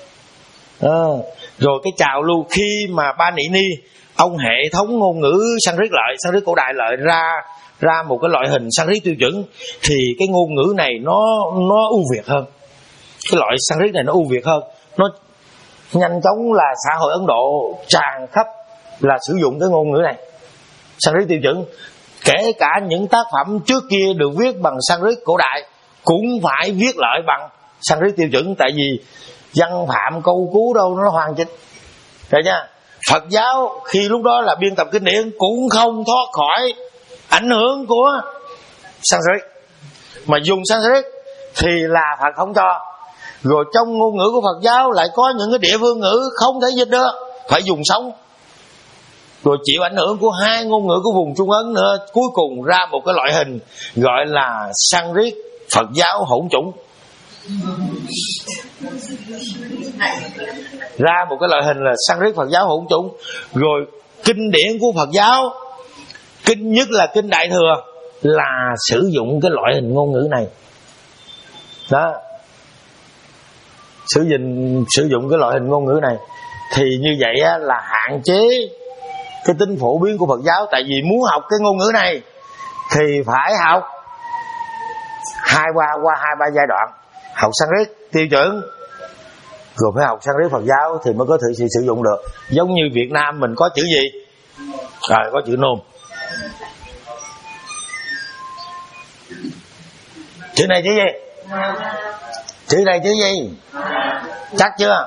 À, rồi cái trào lưu khi mà Ba Nị Ni, ông hệ thống ngôn ngữ Sanskrit lợi, Sanskrit cổ đại lợi ra ra một cái loại hình Sanskrit tiêu chuẩn, thì cái ngôn ngữ này nó nó ưu việt hơn. Cái loại Sanskrit này nó ưu việt hơn, nó nhanh chóng là xã hội Ấn Độ tràn khắp là sử dụng cái ngôn ngữ này, Sanskrit tiêu chuẩn. Kể cả những tác phẩm trước kia được viết bằng Sanskrit cổ đại cũng phải viết lại bằng Sanskrit tiêu chuẩn, tại vì văn phạm câu cú đâu nó hoàn chỉnh. Thấy chưa? Phật giáo khi lúc đó là biên tập kinh điển cũng không thoát khỏi ảnh hưởng của Sanskrit. Mà dùng Sanskrit thì là Phật không cho. Rồi trong ngôn ngữ của Phật giáo lại có những cái địa phương ngữ không thể dịch được, phải dùng sống. Rồi chịu ảnh hưởng của hai ngôn ngữ của vùng Trung Ấn nữa, cuối cùng ra một cái loại hình gọi là Sanskrit Phật giáo hỗn chủng. Ra một cái loại hình là Sanskrit Phật giáo hỗn chủng. Rồi kinh điển của Phật giáo, kinh nhất là kinh Đại Thừa, là sử dụng cái loại hình ngôn ngữ này. Đó, sử dụng sử dụng cái loại hình ngôn ngữ này thì như vậy á, là hạn chế cái tính phổ biến của Phật giáo. Tại vì muốn học cái ngôn ngữ này thì phải học hai qua qua hai ba giai đoạn, học Sanskrit tiêu chuẩn rồi phải học Sanskrit Phật giáo thì mới có thể sử dụng được. Giống như Việt Nam mình có chữ gì? Rồi có chữ nôm. Chữ này chữ gì? Chữ này chữ gì? Chắc chưa?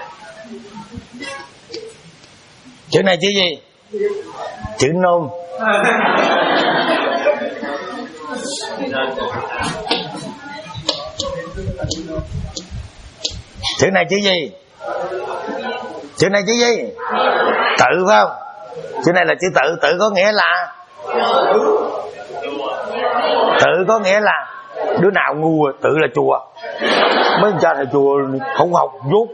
Chữ này chữ gì? Chữ nôm. Chữ này chữ gì? Chữ này chữ gì? Tự phải không? Chữ này là chữ tự. Tự có nghĩa là Tự có nghĩa là đứa nào ngu tự là chùa. Mấy cha thầy chùa không học dốt.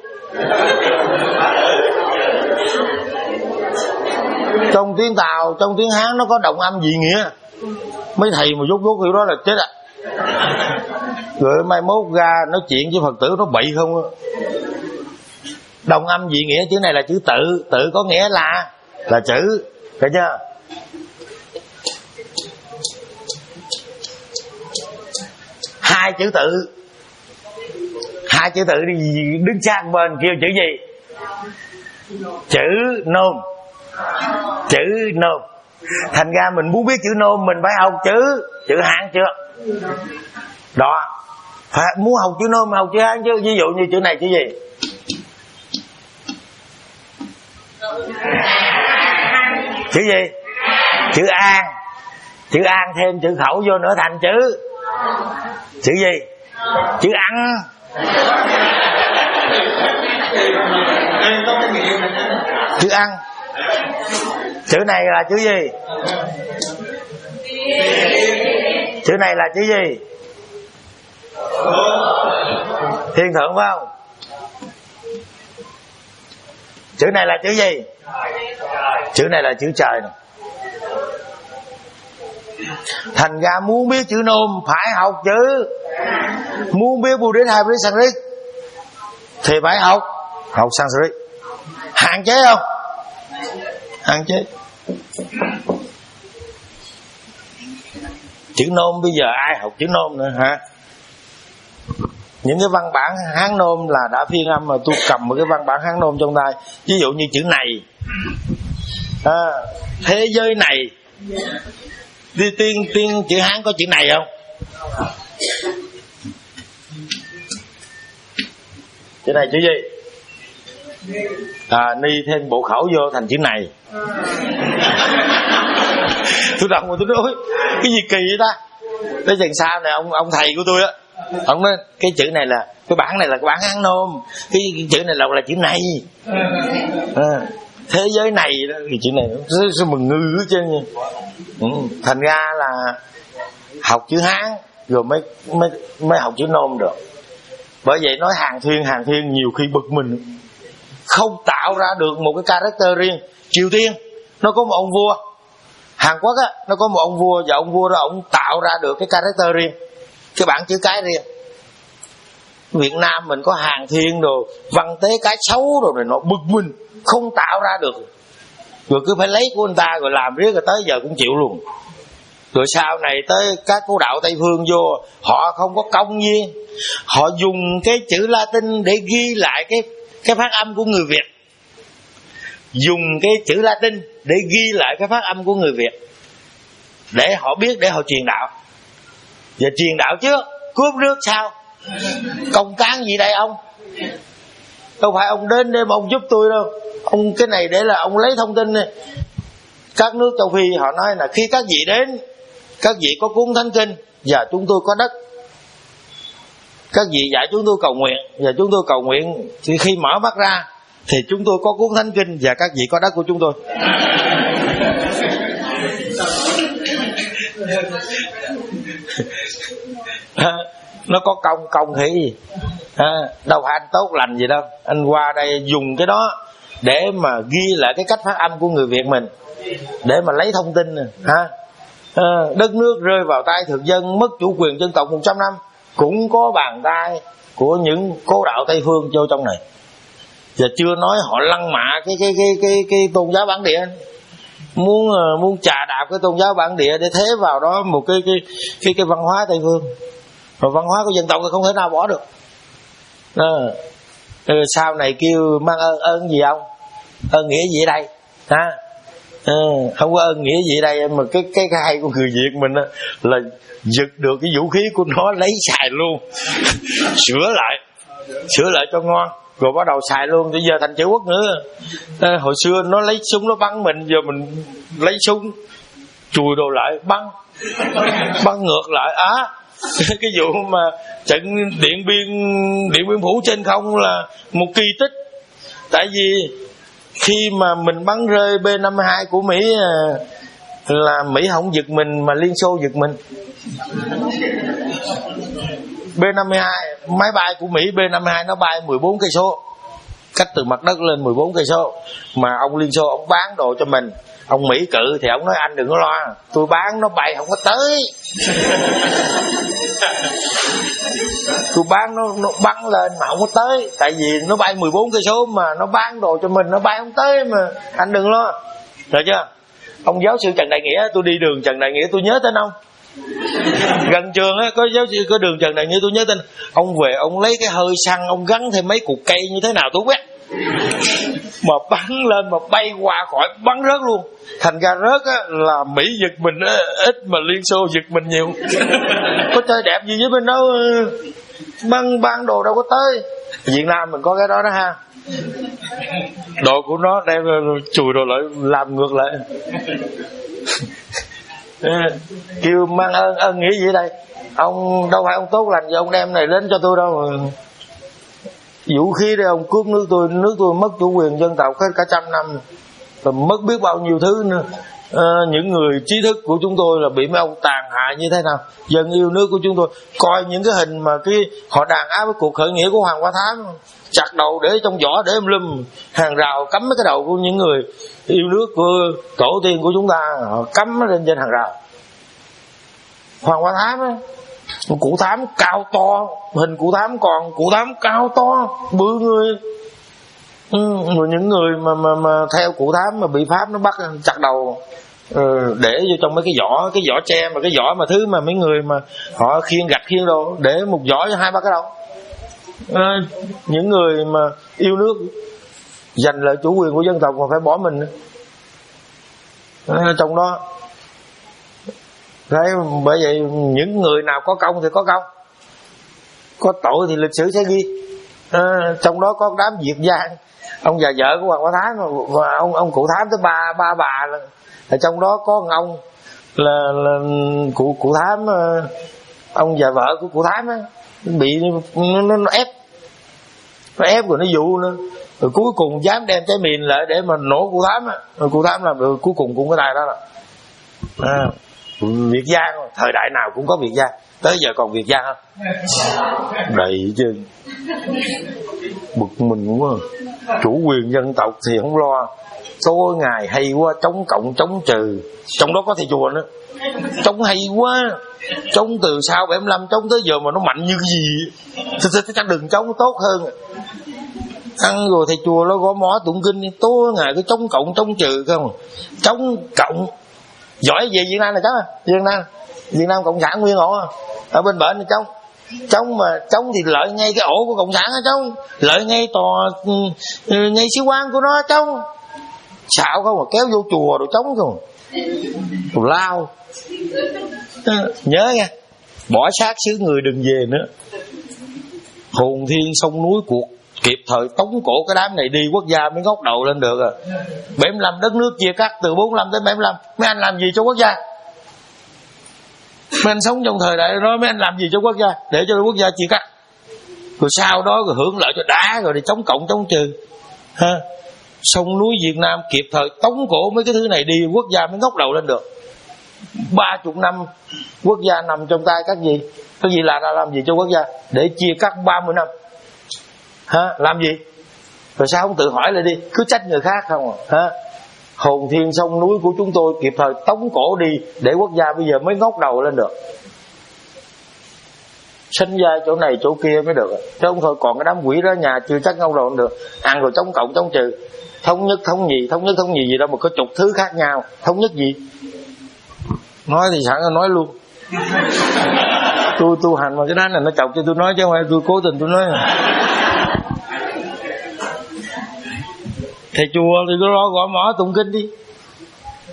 Trong tiếng Tàu, trong tiếng Hán nó có đồng âm dị nghĩa. Mấy thầy mà dốt dốt kiểu đó là chết à. Rồi mai mốt ra nói chuyện với Phật tử nó bậy không á. Đồng âm dị nghĩa, chữ này là chữ tự. Tự có nghĩa là Là chữ, thấy chưa? Hai chữ tự. Hai chữ tự đi đứng sang bên kêu chữ gì? Chữ nôm. Chữ nôm. Thành ra mình muốn biết chữ nôm mình phải học chữ Chữ Hán chưa? Đó. Phải muốn học chữ nôm học chữ Hán chứ. Ví dụ như chữ này chữ gì? Chữ gì? Chữ an. Chữ an thêm chữ khẩu vô nữa thành chữ Chữ gì? Chữ ăn. Chữ ăn. Chữ này là chữ gì? Chữ này là chữ gì? Thiên thượng phải không? Chữ này là chữ gì? Chữ này là chữ trời nè. Thành ra muốn biết chữ nôm phải học chữ. Muốn biết Buddhist hay Buddhist Sanskrit thì phải học Học Sanskrit. Hạn chế không? Hạn chế. Chữ nôm bây giờ ai học chữ nôm nữa hả? Những cái văn bản Hán nôm là đã phiên âm mà tôi cầm một cái văn bản Hán nôm trong tay. Ví dụ như chữ này à, thế giới này. Đi tiên tiên chữ Hán có chữ này không? Chữ này chữ gì? À, ni thêm bộ khẩu vô thành chữ này. Tôi đọc mà tôi nói cái gì kỳ vậy ta? Tới chừng sau này ông ông thầy của tôi á, ông nói cái chữ này là cái bản này là cái bản Hán nôm, cái chữ này là là chữ này. À, thế giới này đó, thì chữ này sao mà ngư hết trơn vậy. Ừ, thành ra là học chữ Hán rồi mới mới mới học chữ nôm được. Bởi vậy nói Hàn Thuyên Hàn Thuyên nhiều khi bực mình, không tạo ra được một cái character riêng. Triều Tiên nó có một ông vua, Hàn Quốc á nó có một ông vua, và ông vua đó ông tạo ra được cái character riêng, cái bản chữ cái riêng. Việt Nam mình có Hàn Thuyên rồi văn tế cái xấu rồi này nó bực mình, không tạo ra được, rồi cứ phải lấy của người ta rồi làm riết, rồi tới giờ cũng chịu luôn. Rồi sau này tới các cố đạo Tây Phương vô, họ không có công viên, họ dùng cái chữ Latin để ghi lại cái cái phát âm của người Việt, dùng cái chữ Latin để ghi lại cái phát âm của người Việt, để họ biết, để họ truyền đạo. Và truyền đạo trước, cướp nước sau. Công cán gì đây ông? Đâu phải ông đến để mà ông giúp tôi đâu. Ông cái này để là ông lấy thông tin này. Các nước châu Phi họ nói là khi các vị đến, các vị có cuốn thánh kinh và chúng tôi có đất, các vị dạy chúng tôi cầu nguyện, và chúng tôi cầu nguyện thì khi mở mắt ra thì chúng tôi có cuốn thánh kinh và các vị có đất của chúng tôi. Nó có công công thì gì à, đâu phải anh tốt lành gì đâu. Anh qua đây dùng cái đó để mà ghi lại cái cách phát âm của người Việt mình, để mà lấy thông tin ha. À, đất nước rơi vào tay thực dân, mất chủ quyền dân tộc một trăm năm, cũng có bàn tay của những cố đạo Tây Phương vô trong này. Và chưa nói họ lăng mạ cái cái cái cái cái tôn giáo bản địa, muốn muốn chà đạp cái tôn giáo bản địa để thế vào đó một cái cái cái cái văn hóa Tây Phương. Rồi văn hóa của dân tộc thì không thể nào bỏ được. À, sau này kêu mang ơn ơn gì không? Ơn nghĩa gì ở đây? Ha? À, không có ơn nghĩa gì đây, mà cái cái hay của người Việt mình á là giật được cái vũ khí của nó lấy xài luôn. Sửa lại sửa lại cho ngon rồi bắt đầu xài luôn. Bây giờ thành chữ quốc nữa. À, hồi xưa nó lấy súng nó bắn mình, giờ mình lấy súng chùi đồ lại bắn bắn ngược lại. Á à, cái vụ mà trận Điện Biên Điện Biên Phủ trên không là một kỳ tích. Tại vì khi mà mình bắn rơi B năm mươi hai của Mỹ là Mỹ không giật mình mà Liên Xô giật mình. B năm mươi hai máy bay của Mỹ B năm mươi hai nó bay mười bốn cây số, cách từ mặt đất lên mười bốn cây số, mà ông Liên Xô ông bán đồ cho mình. Ông Mỹ cự thì ông nói anh đừng có lo, tôi bán nó bay không có tới. Tôi bán nó, nó bắn lên mà không có tới, tại vì nó bay mười bốn cây số mà nó bán đồ cho mình, nó bay không tới mà anh đừng lo. Được chưa? Ông giáo sư Trần Đại Nghĩa, tôi đi đường Trần Đại Nghĩa tôi nhớ tên ông. Gần trường á có giáo sư có đường Trần Đại Nghĩa tôi nhớ tên. Ông về ông lấy cái hơi xăng ông gắn thêm mấy cục cây như thế nào tôi biết, mà bắn lên mà bay qua khỏi bắn rớt luôn. Thành ra rớt á là Mỹ giật mình á, ít mà Liên Xô giật mình nhiều. Có chơi đẹp gì với bên đó, băng băng đồ đâu có tới. Việt Nam mình có cái đó đó ha, đồ của nó đem chùi đồ lại làm ngược lại. Kêu mang ơn ơn nghĩa gì đây, ông đâu phải ông tốt lành gì ông đem này đến cho tôi đâu mà. Vũ khí đây ông cướp nước tôi, nước tôi mất chủ quyền dân tộc hết cả trăm năm rồi, mất biết bao nhiêu thứ nữa. À, những người trí thức của chúng tôi là bị mấy ông tàn hại như thế nào. Dân yêu nước của chúng tôi coi những cái hình mà cái họ đàn áp với cuộc khởi nghĩa của Hoàng Hoa Thám, chặt đầu để trong vỏ để em lum, hàng rào cắm cái đầu của những người yêu nước của tổ tiên của chúng ta, họ cắm lên trên hàng rào. Hoàng Hoa Thám á, cụ Thám cao to, hình cụ Thám còn cụ Thám cao to bự người. Ừ, những người mà mà mà theo cụ Thám mà bị Pháp nó bắt chặt đầu, ừ, để vô trong mấy cái vỏ cái vỏ tre, mà cái vỏ mà thứ mà mấy người mà họ khiêng gạch khiêng đồ, để một vỏ cho hai ba cái đầu. À, những người mà yêu nước giành lại chủ quyền của dân tộc mà phải bỏ mình. À, trong đó đấy, bởi vậy những người nào có công thì có công, có tội thì lịch sử sẽ ghi. À, trong đó có đám Việt Giang, ông già vợ của Hoàng Hoa Thám và ông ông cụ Thám tới ba ba bà là, là trong đó có một ông là, là cụ cụ Thám, ông già vợ của cụ Thám á, bị nó, nó, nó ép nó ép rồi nó dụ nữa, rồi cuối cùng dám đem trái mìn lại để mà nổ cụ Thám á, rồi cụ Thám làm được cuối cùng cũng cái tay đó là à, Việt Giang. Thời đại nào cũng có Việt Giang, tới giờ còn Việt Giang không? Đầy chứ, bực mình quá. Chủ quyền dân tộc thì không lo, tối ngày hay quá, chống cộng chống trừ, trong đó có thầy chùa nữa, chống hay quá, chống từ sau bảy mươi lăm chống tới giờ mà nó mạnh như cái gì, chắc đừng chống tốt hơn. Ăn rồi thầy chùa nó gõ mỏ tụng kinh, tối ngày cứ chống cộng chống trừ không, chống cộng. Giỏi về Việt Nam này chắc à? Việt Nam Việt Nam cộng sản nguyên ổ à? Ở bên bển thì chống chống mà chống thì lợi ngay cái ổ của cộng sản á, chống lợi ngay tòa ngay sứ quán của nó, chống xạo không mà kéo vô chùa rồi chống không rồi lao. Nhớ nha, bỏ xác xứ người đừng về nữa. Hồn thiên sông núi cuộc kịp thời tống cổ cái đám này đi, quốc gia mới ngóc đầu lên được à. bảy mươi lăm đất nước chia cắt từ bốn mươi lăm tới bảy mươi lăm, mấy anh làm gì cho quốc gia? Mấy anh sống trong thời đại đó, mấy anh làm gì cho quốc gia để cho quốc gia chia cắt, rồi sau đó rồi hưởng lợi cho đã, rồi để chống cộng chống trừ ha. Sông núi Việt Nam kịp thời tống cổ mấy cái thứ này đi, quốc gia mới ngóc đầu lên được. Ba chục năm quốc gia nằm trong tay các gì, cái gì là làm gì cho quốc gia để chia cắt ba mươi năm ha, làm gì? Rồi sao không tự hỏi lại đi, cứ trách người khác không à ha. Hồn thiên sông núi của chúng tôi kịp thời tống cổ đi để quốc gia bây giờ mới ngóc đầu lên được, sinh ra chỗ này chỗ kia mới được, chứ không thôi còn cái đám quỷ đó nhà chưa chắc ngóc đầu lên được. Ăn rồi chống cộng chống trừ, thống nhất thống nhị, thống nhất thống nhị gì đâu mà có chục thứ khác nhau, thống nhất gì? Nói thì sẵn nói luôn. Tôi tu hành mà cái đó này nó chọc cho tôi nói chứ không phải tôi cố tình tôi nói. Thầy chùa thì tôi lo gõ mỏ tụng kinh đi,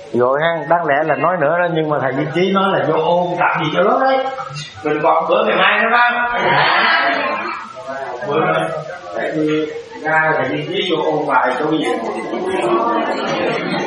rồi ha, đáng lẽ là nói nữa đó, nhưng mà thầy Viên Chí nói là vô ôn tập gì cho lớn đấy, mình còn bữa ngày mai nữa không? Bữa tại vì ra thầy Viên Chí vô ôn bài cho cái gì